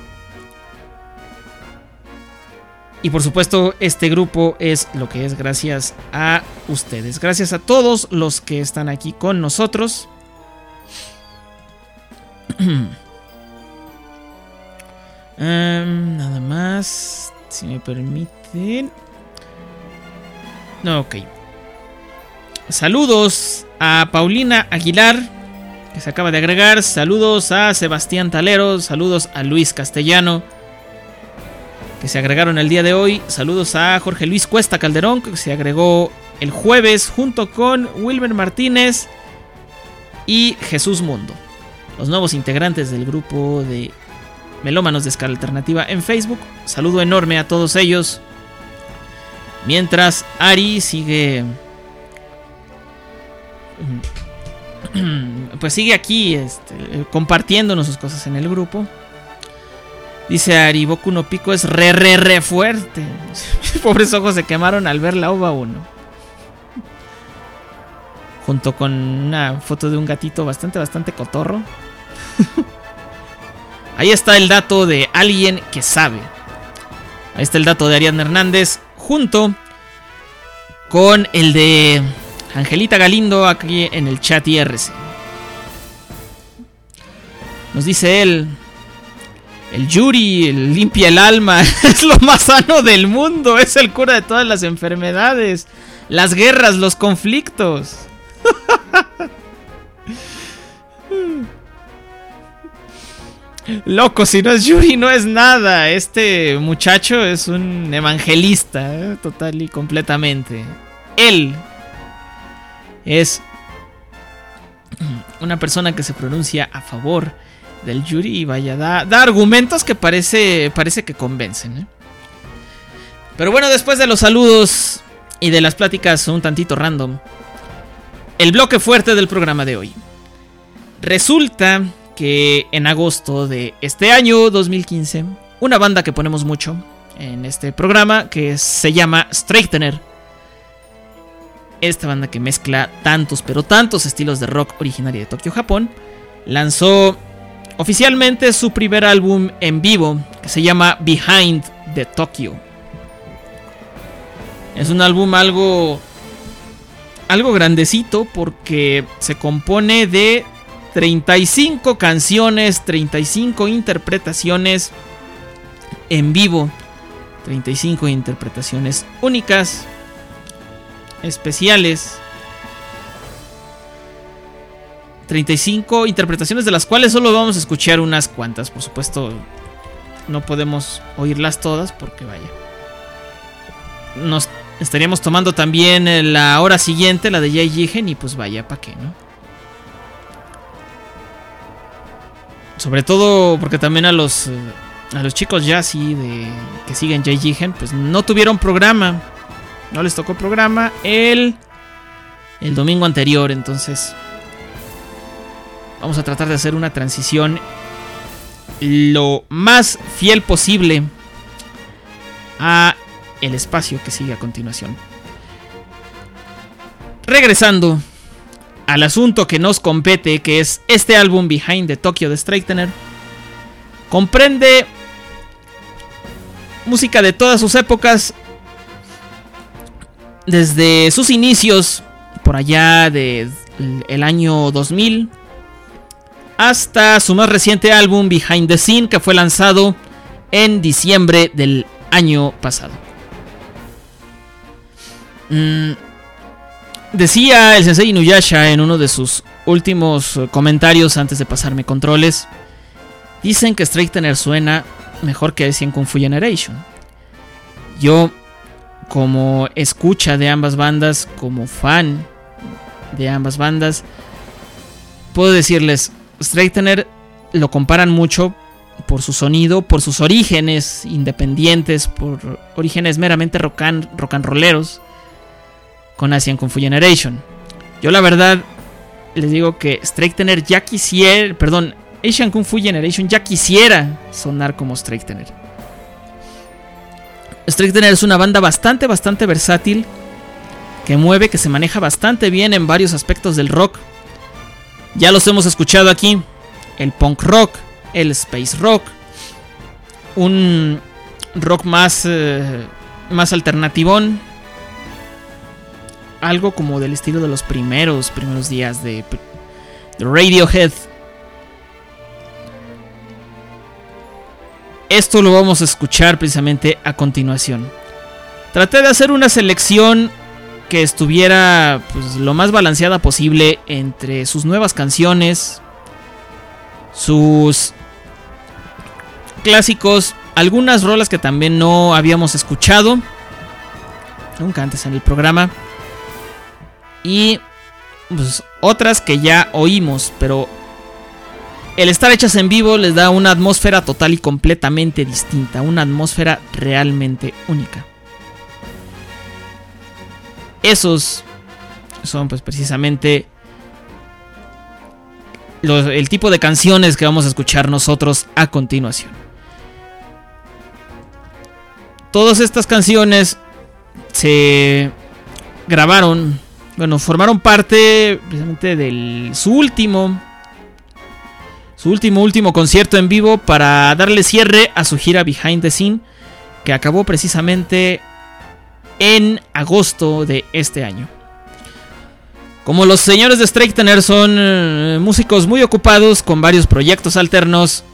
Y por supuesto, este grupo es lo que es gracias a ustedes. Gracias a todos los que están aquí con nosotros. Nada más, si me permiten. No, ok. Saludos a Paulina Aguilar, que se acaba de agregar. Saludos a Sebastián Talero. Saludos a Luis Castellano, que se agregaron el día de hoy. Saludos a Jorge Luis Cuesta Calderón, que se agregó el jueves junto con Wilmer Martínez y Jesús Mundo, los nuevos integrantes del grupo de Melómanos de Escala Alternativa en Facebook. Saludo enorme a todos ellos. Mientras Ari sigue, pues sigue aquí compartiéndonos sus cosas en el grupo. Dice Ari, Boku no Pico es re fuerte. Pobres ojos se quemaron al ver la OVA 1. Junto con una foto de un gatito bastante cotorro. Ahí está el dato de alguien que sabe. Ahí está el dato de Ariadna Hernández, junto con el de Angelita Galindo aquí en el chat IRC. Nos dice él: el Yuri limpia el alma, es lo más sano del mundo, es el cura de todas las enfermedades, las guerras, los conflictos. Loco, si no es Yuri no es nada. Este muchacho es un evangelista, total y completamente. Él es una persona que se pronuncia a favor del Yuri y vaya, da argumentos que parece que convencen, Pero bueno, después de los saludos y de las pláticas un tantito random, el bloque fuerte del programa de hoy. Resulta que en agosto de este año 2015, una banda que ponemos mucho en este programa, que se llama Straightener, esta banda que mezcla tantos estilos de rock originaria de Tokio, Japón, lanzó oficialmente su primer álbum en vivo, que se llama Behind the Tokyo. Es un álbum algo grandecito, porque se compone de 35 canciones, 35 interpretaciones en vivo, 35 interpretaciones únicas, especiales, 35 interpretaciones de las cuales solo vamos a escuchar unas cuantas. Por supuesto, no podemos oírlas todas porque vaya, nos estaríamos tomando también la hora siguiente, la de Jay Jigen, y pues vaya, ¿pa' qué, no? Sobre todo porque también a los chicos ya así que siguen Jay Jigen, pues no tuvieron programa. No les tocó programa el domingo anterior. Entonces vamos a tratar de hacer una transición lo más fiel posible a el espacio que sigue a continuación. Regresando al asunto que nos compete, que es este álbum Behind the Tokyo de Straightener, comprende música de todas sus épocas, desde sus inicios por allá del año 2000 hasta su más reciente álbum Behind the Scene, que fue lanzado en diciembre del año pasado. Decía el sensei Inuyasha en uno de sus últimos comentarios antes de pasarme controles: dicen que Straightener suena mejor que Asian Kung Fu Generation. Yo, como escucha de ambas bandas, como fan de ambas bandas, puedo decirles, Straightener lo comparan mucho por su sonido, por sus orígenes independientes, por orígenes meramente rock and rolleros, con Asian Kung Fu Generation. Yo la verdad les digo que Straightener ya quisiera, Asian Kung Fu Generation ya quisiera sonar como Straightener. Straightener es una banda bastante versátil, que mueve, que se maneja bastante bien en varios aspectos del rock. Ya los hemos escuchado aquí: el punk rock, el space rock, un rock más alternativón, algo como del estilo de los primeros días de Radiohead. esto lo vamos a escuchar precisamente a continuación. Traté de hacer una selección que estuviera pues, lo más balanceada posible entre sus nuevas canciones, sus clásicos, algunas rolas que también no habíamos escuchado nunca antes en el programa, y pues, otras que ya oímos, pero el estar hechas en vivo les da una atmósfera total y completamente distinta, una atmósfera realmente única. Esos son pues precisamente el tipo de canciones que vamos a escuchar nosotros a continuación. Todas estas canciones se grabaron, bueno, formaron parte precisamente de su último concierto en vivo para darle cierre a su gira Behind the Scene, que acabó precisamente en agosto de este año. Como los señores de Straightener son músicos muy ocupados con varios proyectos alternos,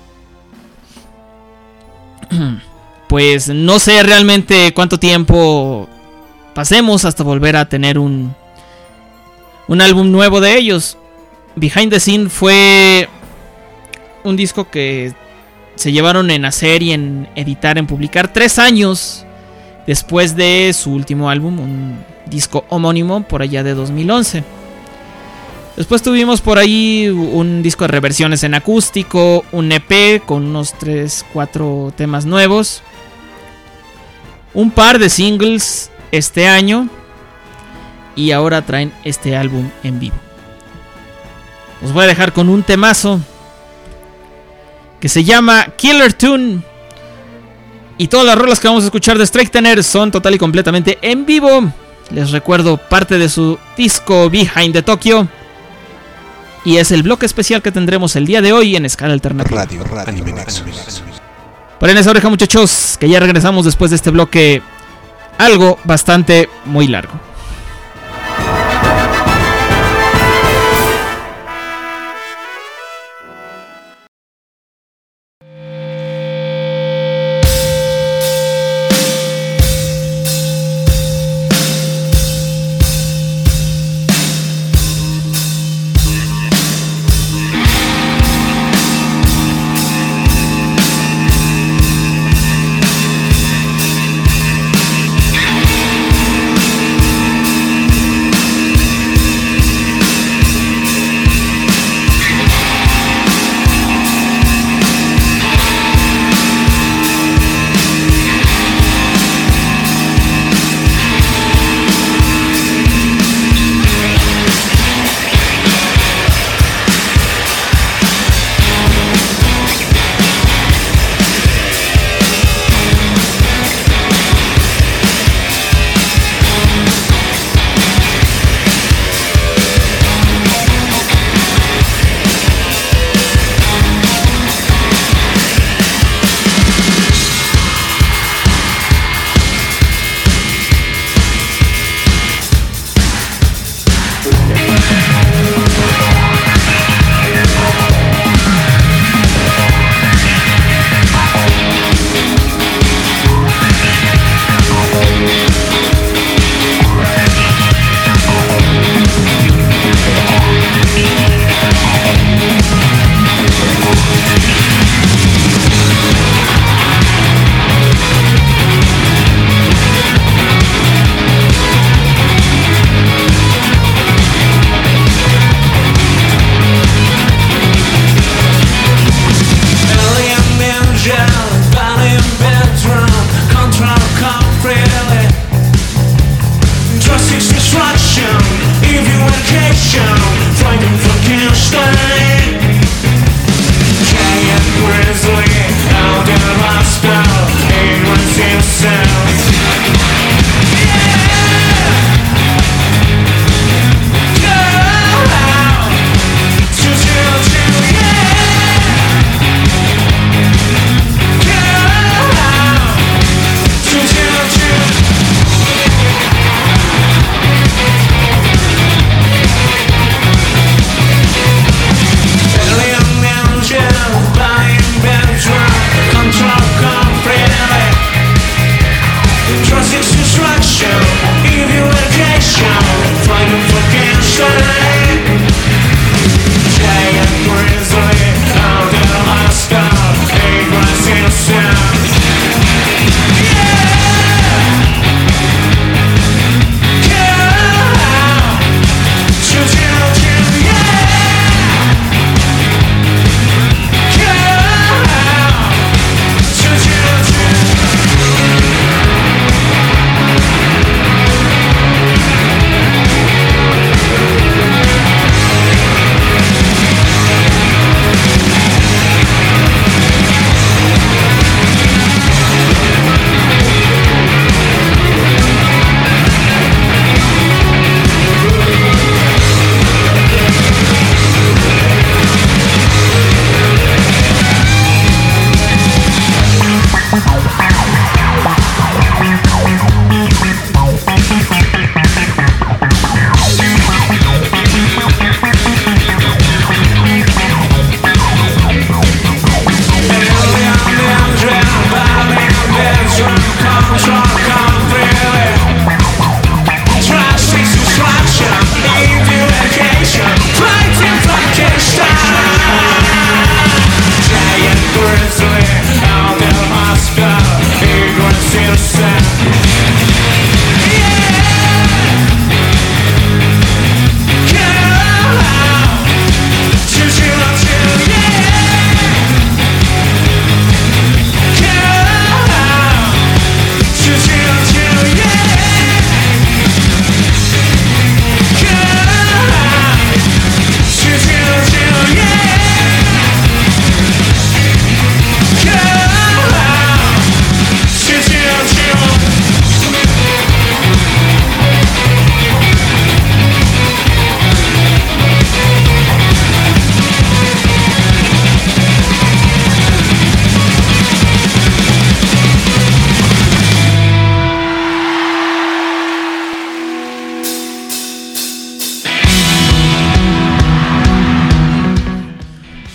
pues no sé realmente cuánto tiempo pasemos hasta volver a tener un álbum nuevo de ellos. Behind the Scene fue un disco que se llevaron en hacer y en editar, en publicar 3 años después de su último álbum, un disco homónimo por allá de 2011. Después tuvimos por ahí un disco de reversiones en acústico, un EP con unos 3-4 temas nuevos, un par de singles este año, y ahora traen este álbum en vivo. Os voy a dejar con un temazo que se llama Killer Tune, y todas las rolas que vamos a escuchar de Straightener son total y completamente en vivo. Les recuerdo, parte de su disco Behind the Tokyo, y es el bloque especial que tendremos el día de hoy en Escala Alternativa. Radio Anime Nexus. Paren esa oreja, muchachos, que ya regresamos después de este bloque algo bastante muy largo.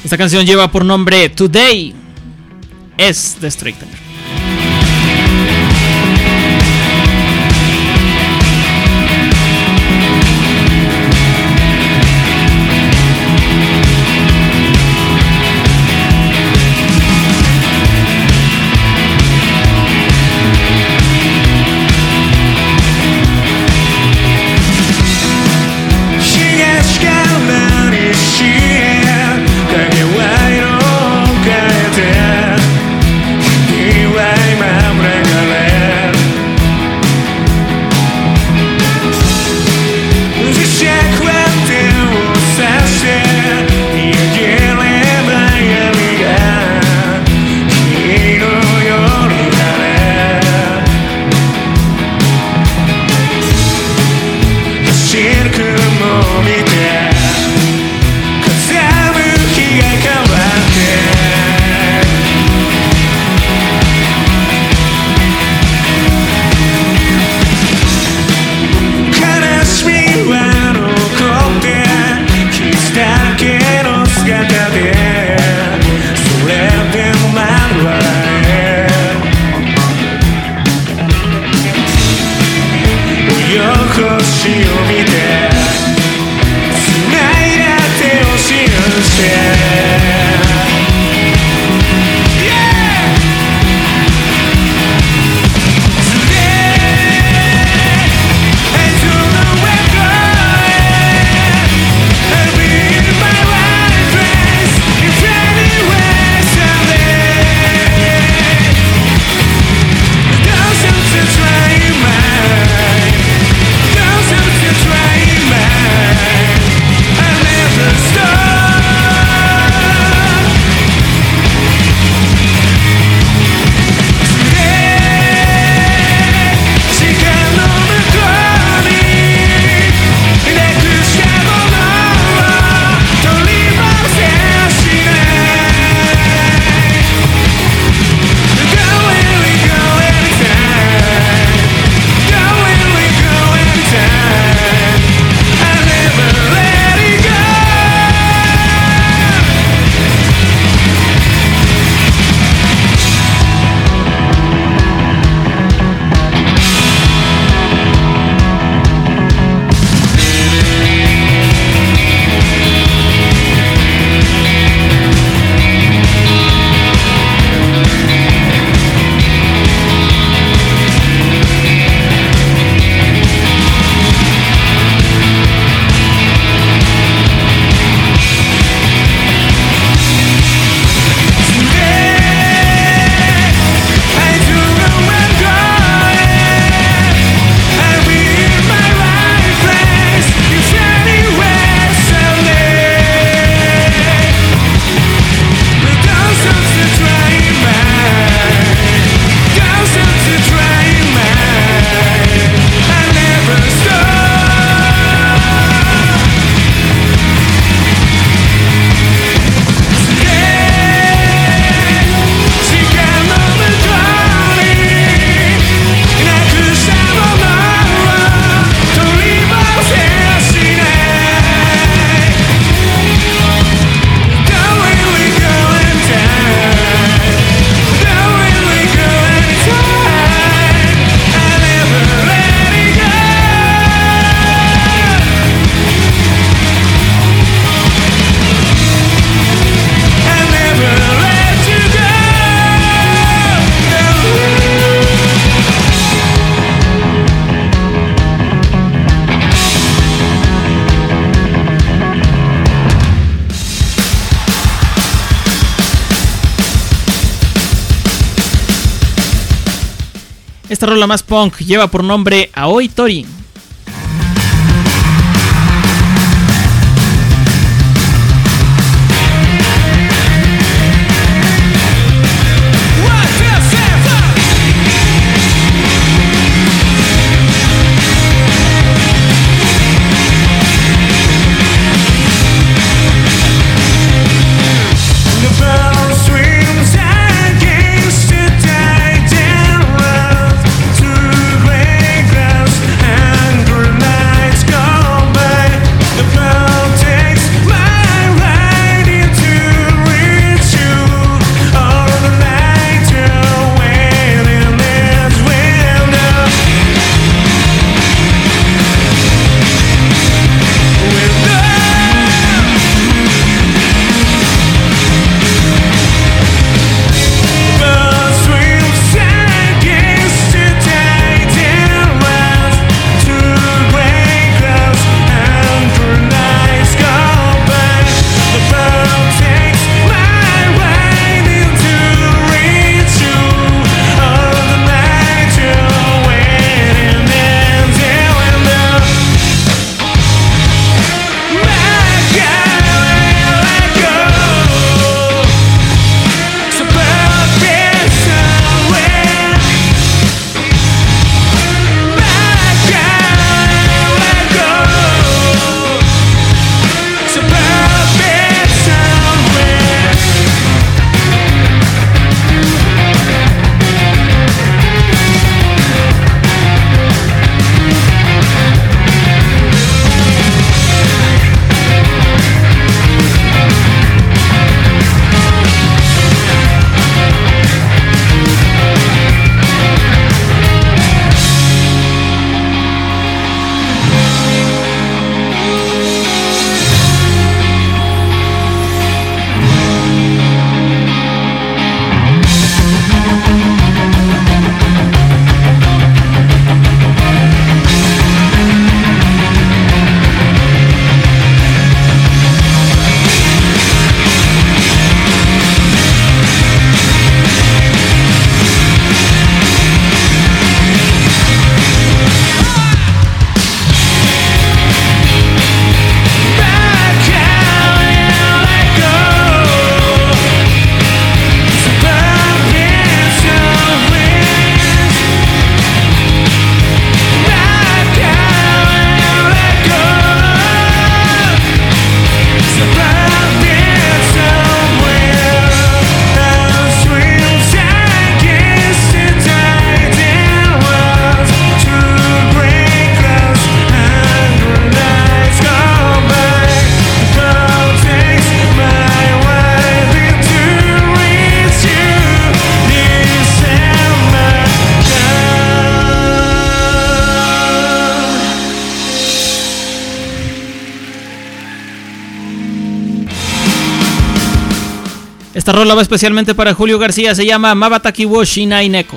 Esta canción lleva por nombre Today, es de Straightener. Esta rola más punk lleva por nombre Aoi Tori. And Esta rola va especialmente para Julio García, se llama Mabataki wo Shinai Neko.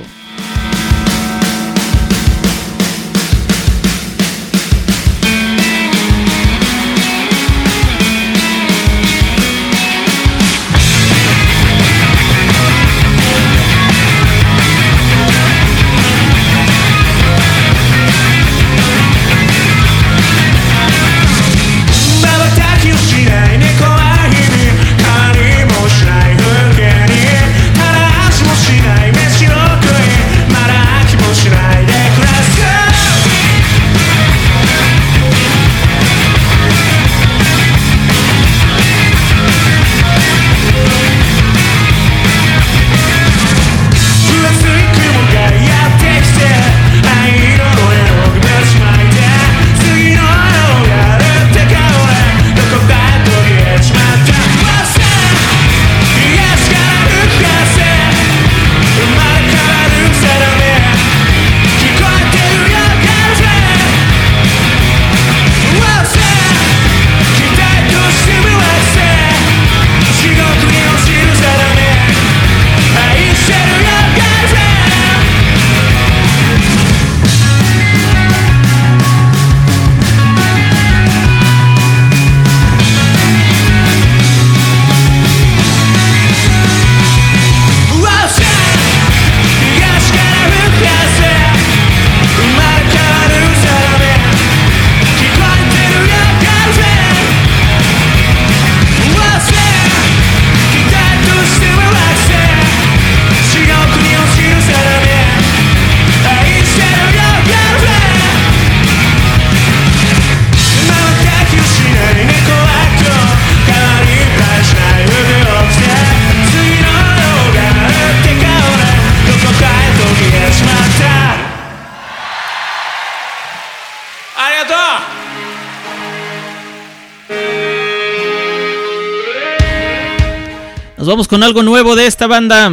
Nos vamos con algo nuevo de esta banda,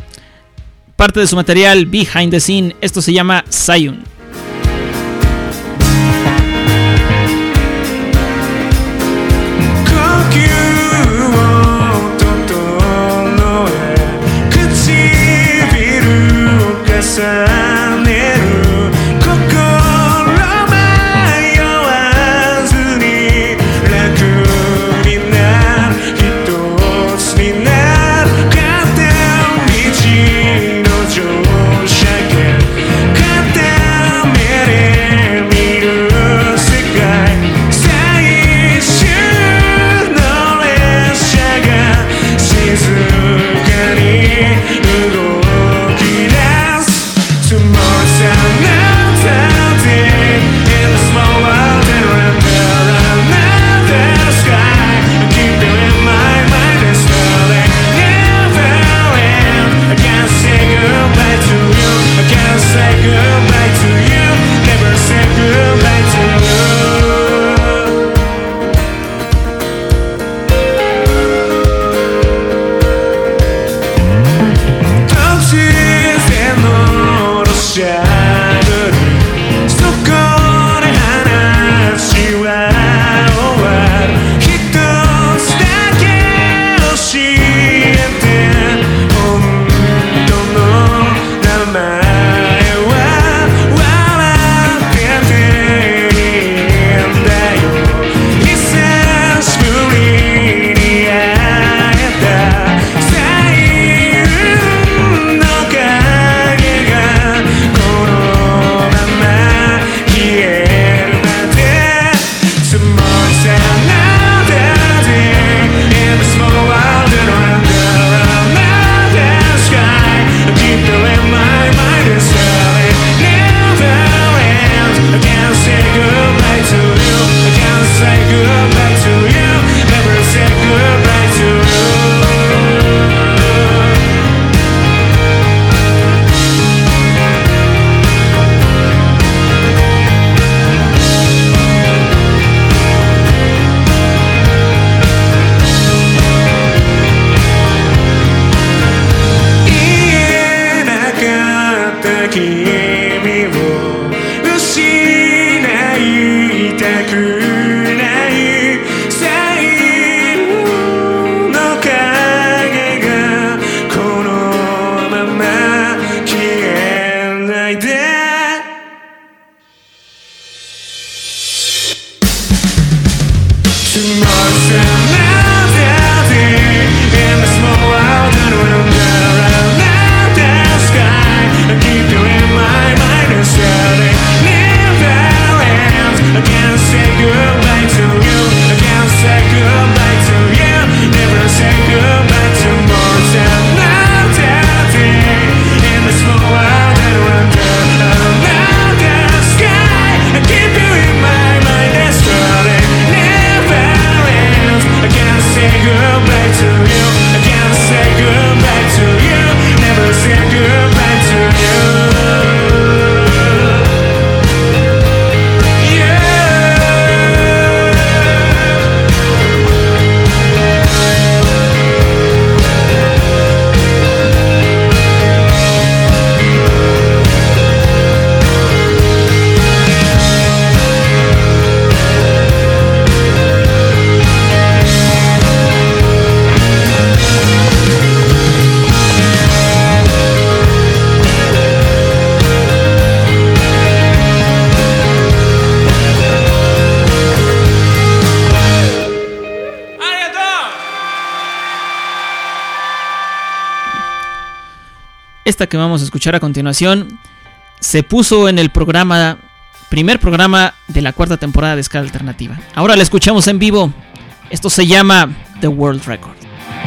parte de su material Behind the Scene. Esto se llama Sayun. Esta que vamos a escuchar a continuación se puso en el primer programa de la 4ª temporada de Escala Alternativa. Ahora la escuchamos en vivo. Esto se llama The World Record.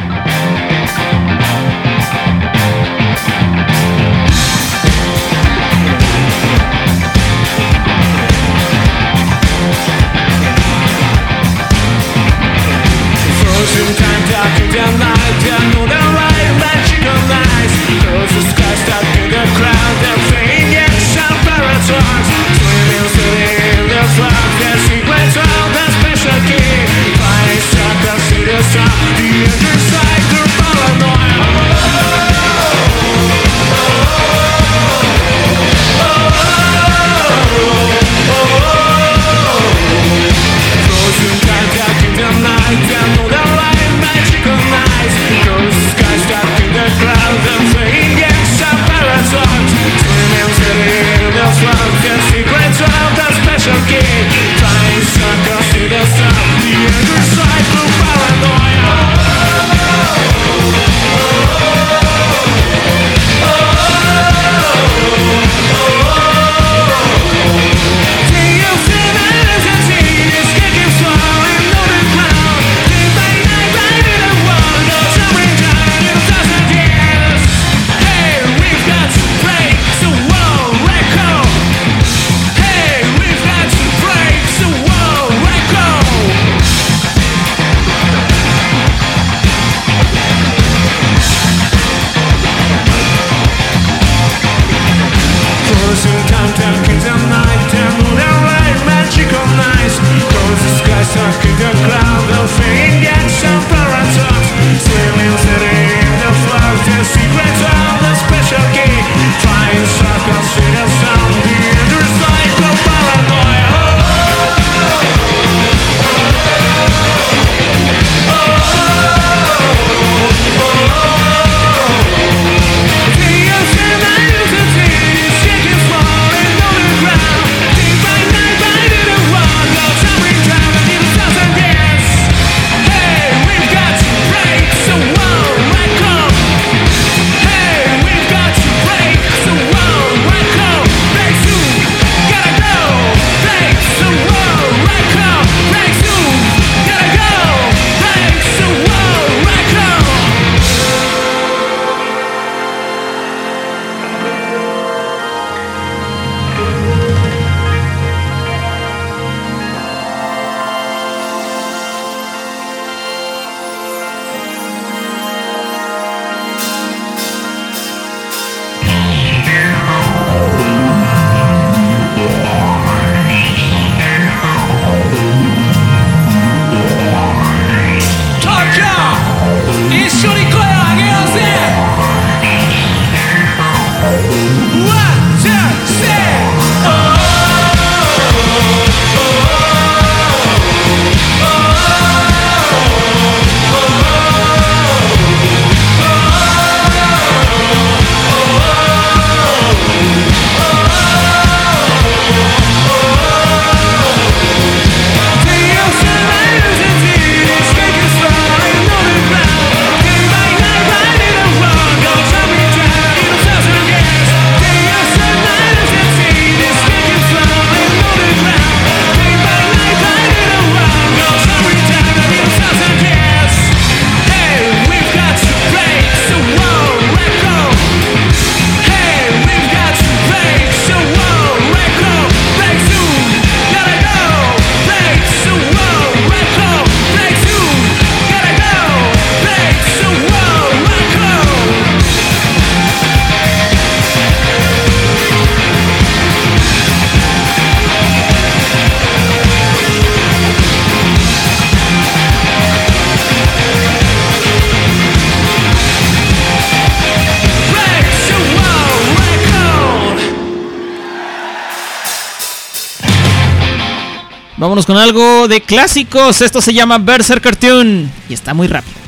Vámonos con algo de clásicos. Esto se llama Berserk Cartoon y está muy rápido.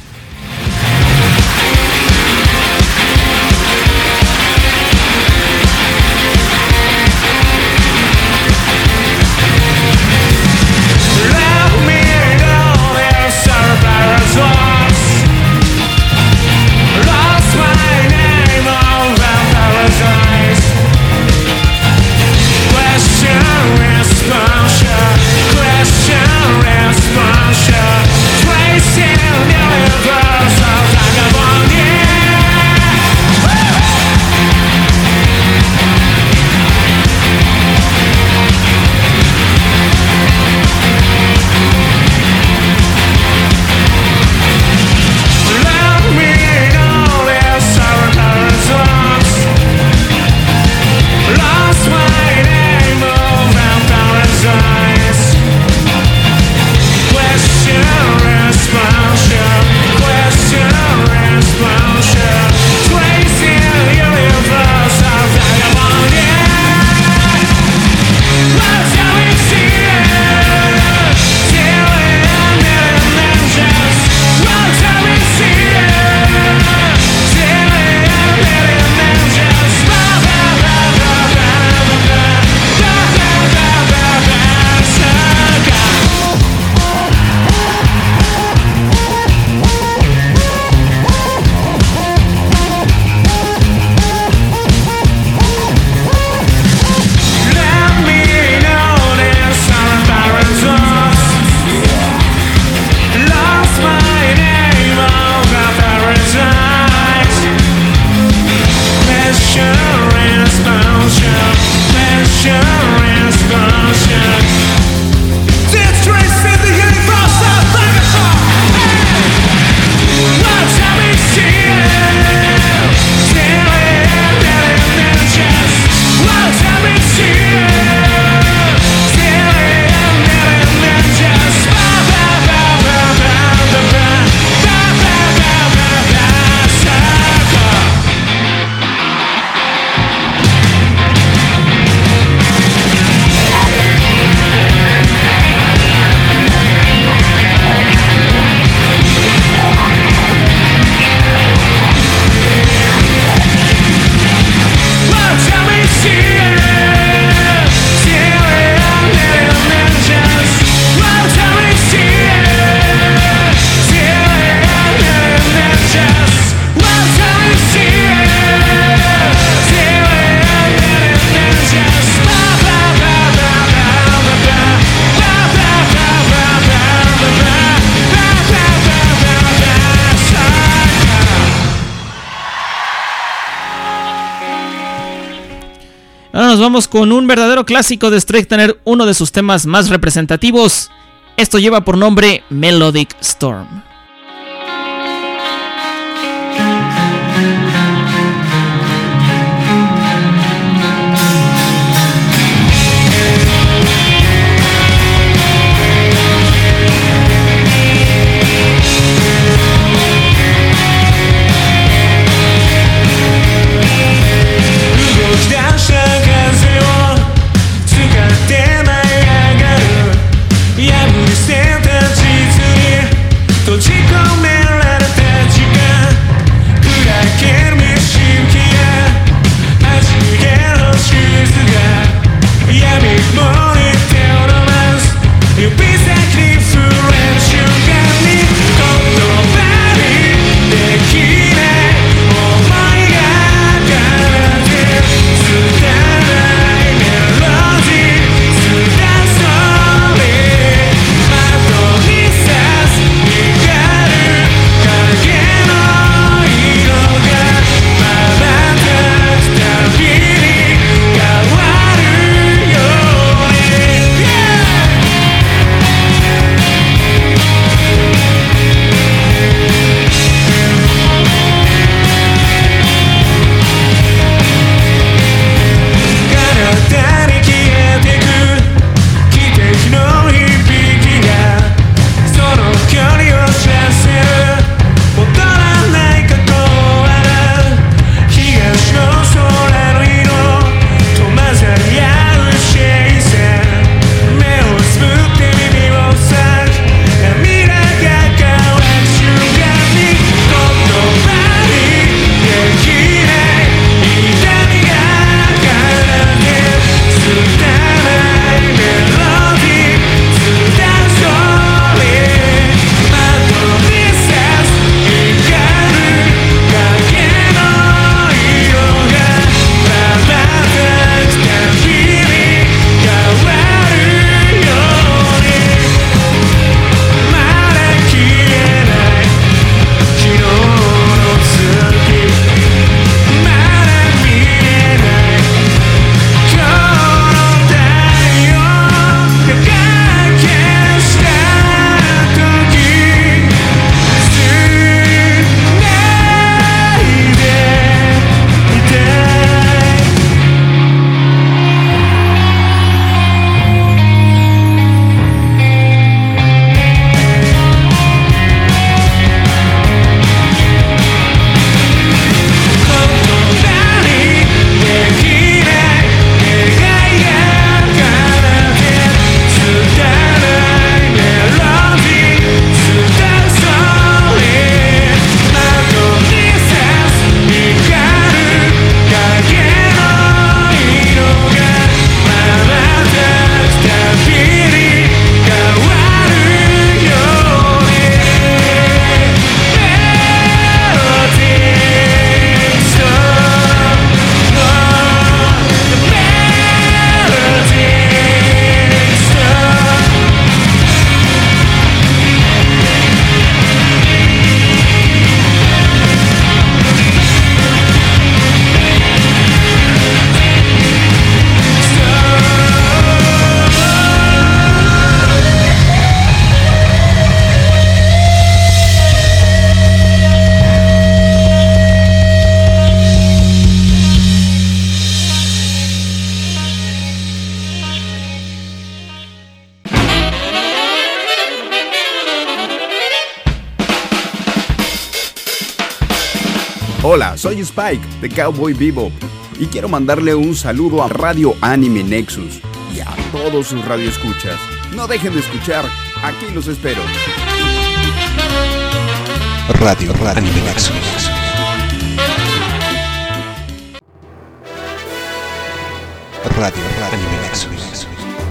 Lost my name all around vamos con un verdadero clásico de Strictner, uno de sus temas más representativos. Esto lleva por nombre Melodic Storm. Hola, soy Spike de Cowboy Bebop y quiero mandarle un saludo a Radio Anime Nexus y a todos sus radioescuchas. No dejen de escuchar, aquí los espero. Radio Anime Nexus. Radio Anime Nexus.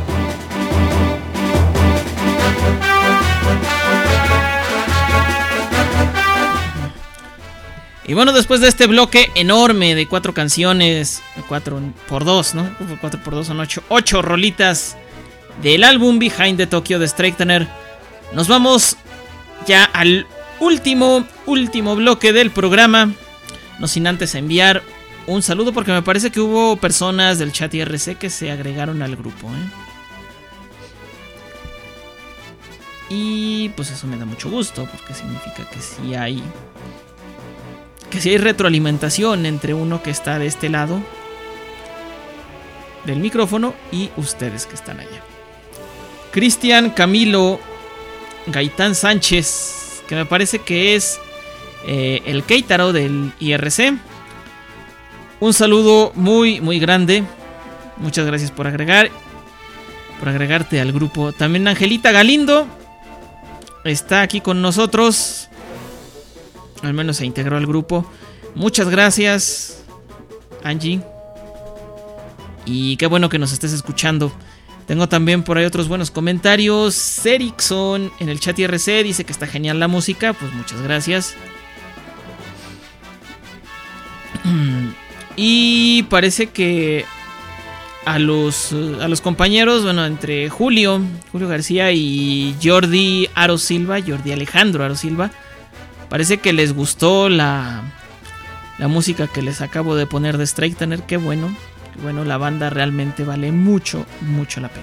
Y bueno, después de este bloque enorme de 4 canciones, 4x2, ¿no? 4x2 son 8 rolitas del álbum Behind the Tokyo de Strictner, nos vamos ya al último bloque del programa, no sin antes enviar un saludo porque me parece que hubo personas del chat IRC que se agregaron al grupo, Y pues eso me da mucho gusto porque significa que sí hay retroalimentación entre uno que está de este lado del micrófono y ustedes que están allá. Cristian Camilo Gaitán Sánchez, que me parece que es el Keitaro del IRC. Un saludo muy muy grande. Muchas gracias por agregarte al grupo. También Angelita Galindo está aquí con nosotros. Al menos se integró al grupo. Muchas gracias, Angie. Y qué bueno que nos estés escuchando. Tengo también por ahí otros buenos comentarios. Erickson en el chat IRC dice que está genial la música. Pues muchas gracias. Y parece que a los compañeros, bueno, entre Julio García y Jordi Alejandro Aro Silva, parece que les gustó la música que les acabo de poner de Strike Tener. Qué bueno, la banda realmente vale mucho, mucho la pena.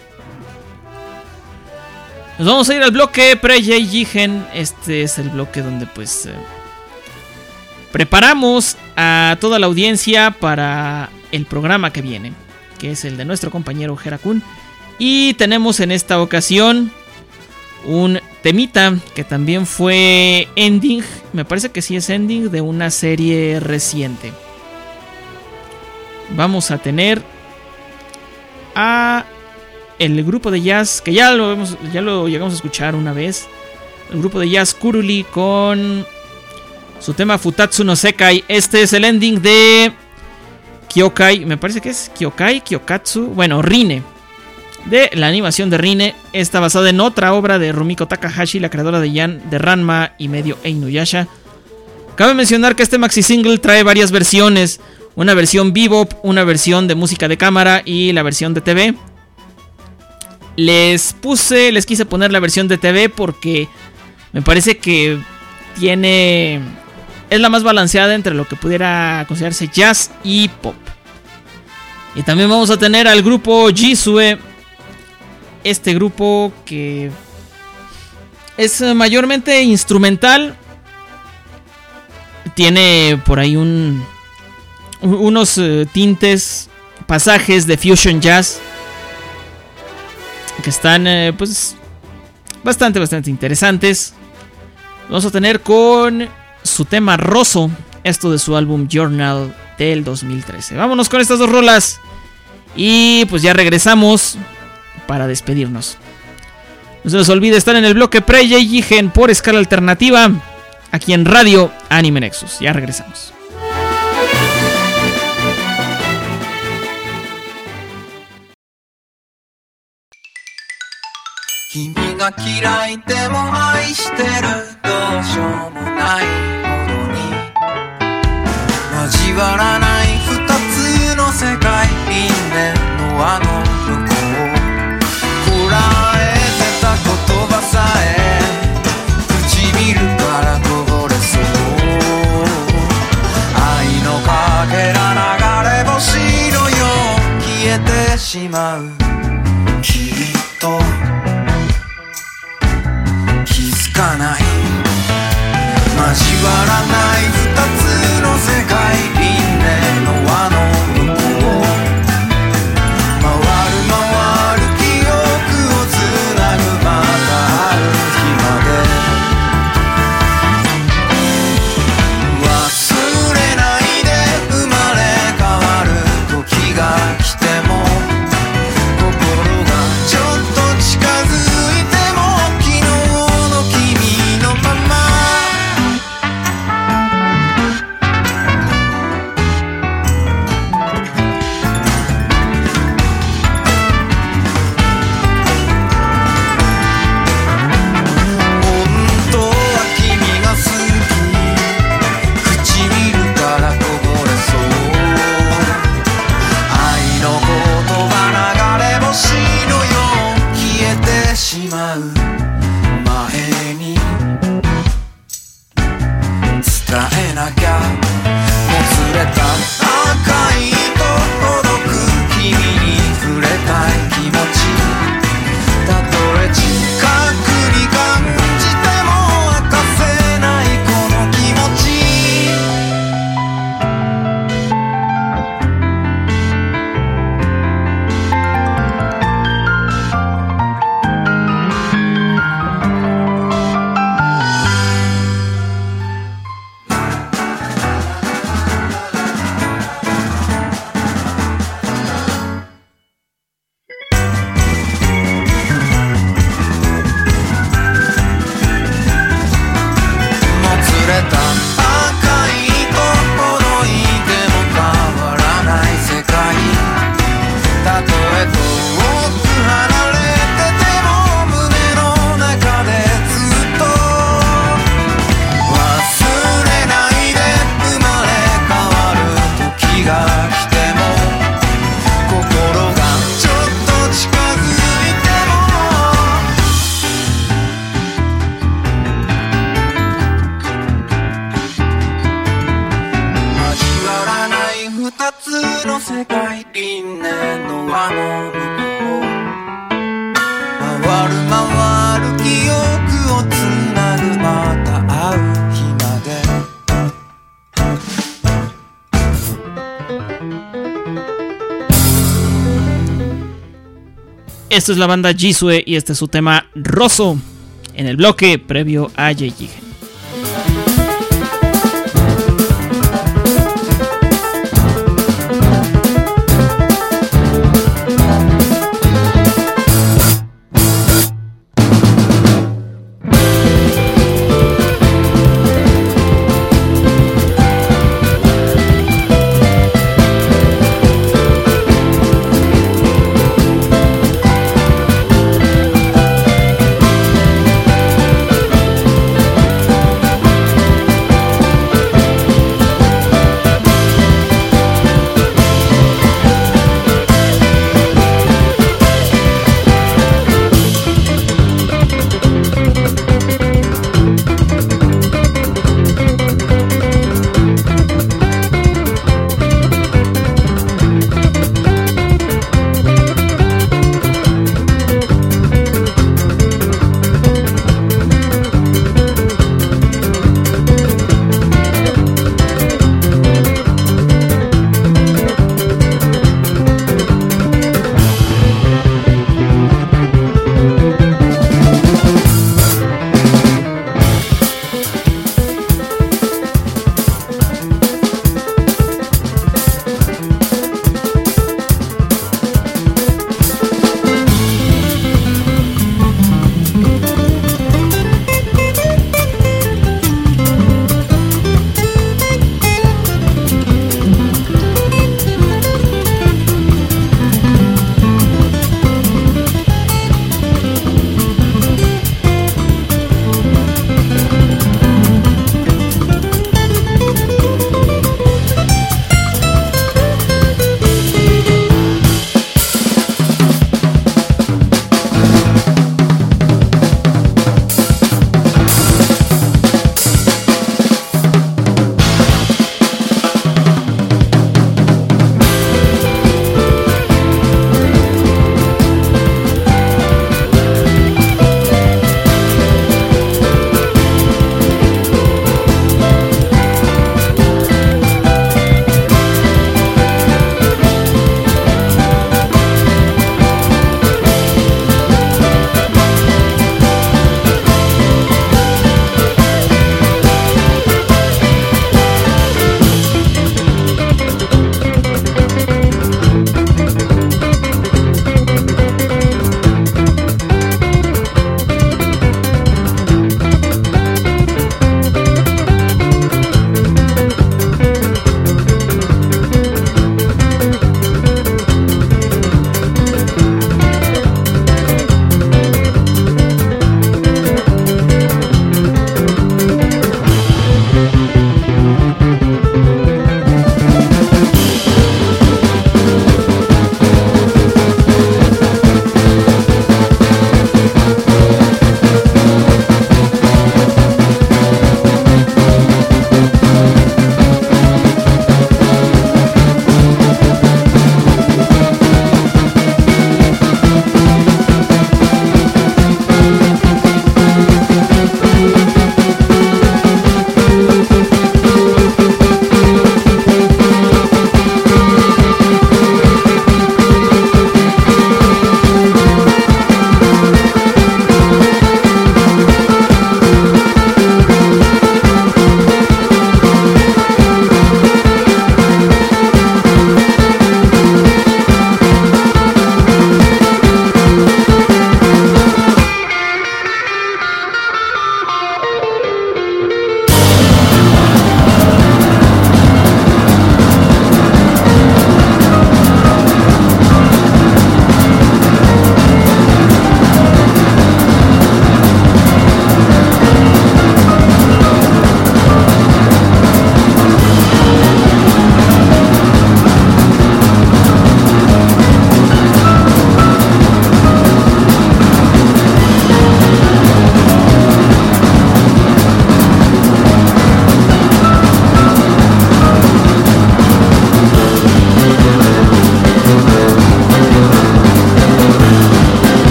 Nos vamos a ir al bloque Pre-Jay Jigen. Este es el bloque donde pues preparamos a toda la audiencia para el programa que viene, que es el de nuestro compañero Herakun. Y tenemos en esta ocasión un temita que también fue ending, me parece que sí es ending de una serie reciente. Vamos a tener a el grupo de jazz, que ya lo llegamos a escuchar una vez, el grupo de jazz Kuruli con su tema Futatsu no Sekai. Este es el ending de Kyokai, me parece que es Kyokatsu, bueno, Rine, de la animación de Rine. Está basada en otra obra de Rumiko Takahashi, la creadora de Ranma y medio e Inuyasha. Cabe mencionar que este maxi single trae varias versiones, una versión bebop, una versión de música de cámara y la versión de TV. Les quise poner la versión de TV porque me parece que es la más balanceada entre lo que pudiera considerarse jazz y pop. Y también vamos a tener al grupo Jisue, este grupo que es mayormente instrumental. Tiene por ahí unos tintes, pasajes de fusion jazz que están pues bastante interesantes. Vamos a tener con su tema Rosso, esto de su álbum Journal del 2013. Vámonos con estas dos rolas y pues ya regresamos para despedirnos. No se les olvide estar en el bloque Pre-Jay Jigen por Escala Alternativa, aquí en Radio Anime Nexus. Ya regresamos. 君が嫌いでも愛してるどうしようもないほどに交わらない二つの世界因縁のあの向こうこらえてた言葉さえ唇からこぼれそう愛のかけら流れ星のよう消えてしまうきっと交わらない二つの世界因縁の輪の向こう回る記憶をつなぐまたある日まで忘れないで生まれ変わる時が来ても心がちょっと近づいても昨日の君のまま本当は君が好き唇からこぼれそう愛の言葉流れ星のよう消えてしまう前に伝えなきゃもつれた Esta es la banda Jisue y este es su tema Rosso en el bloque previo a Yejigen.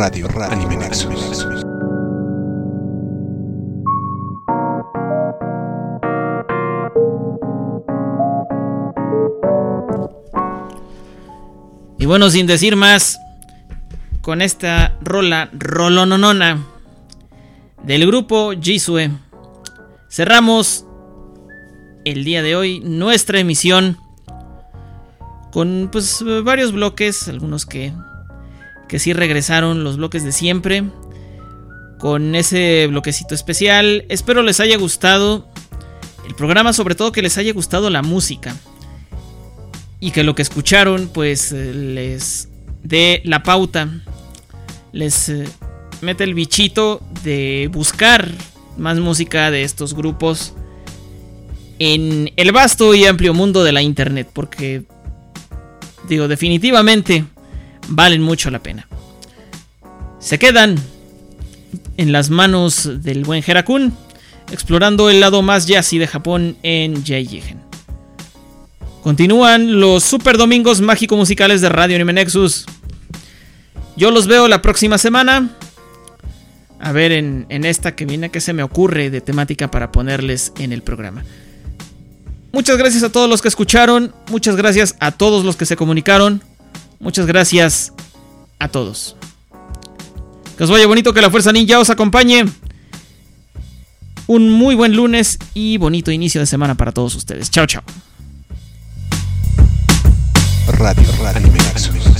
Radio Anime Nexus. Y bueno, sin decir más, con esta rolononona del grupo Jisoo, cerramos el día de hoy nuestra emisión con pues varios bloques, algunos que sí regresaron, los bloques de siempre, con ese bloquecito especial. Espero les haya gustado el programa, sobre todo que les haya gustado la música y que lo que escucharon pues les dé la pauta, les mete el bichito de buscar más música de estos grupos en el vasto y amplio mundo de la internet, porque digo, definitivamente valen mucho la pena. Se quedan en las manos del buen Herakun, explorando el lado más jazzy de Japón en Jeijigen. Continúan los super domingos mágico musicales de Radio Anime Nexus. Yo los veo la próxima semana. A ver en esta que viene, qué se me ocurre de temática para ponerles en el programa. Muchas gracias a todos los que escucharon. Muchas gracias a todos los que se comunicaron. Muchas gracias a todos. Que os vaya bonito, que la Fuerza Ninja os acompañe. Un muy buen lunes y bonito inicio de semana para todos ustedes. Chao, chao. Radio Anime Nexus.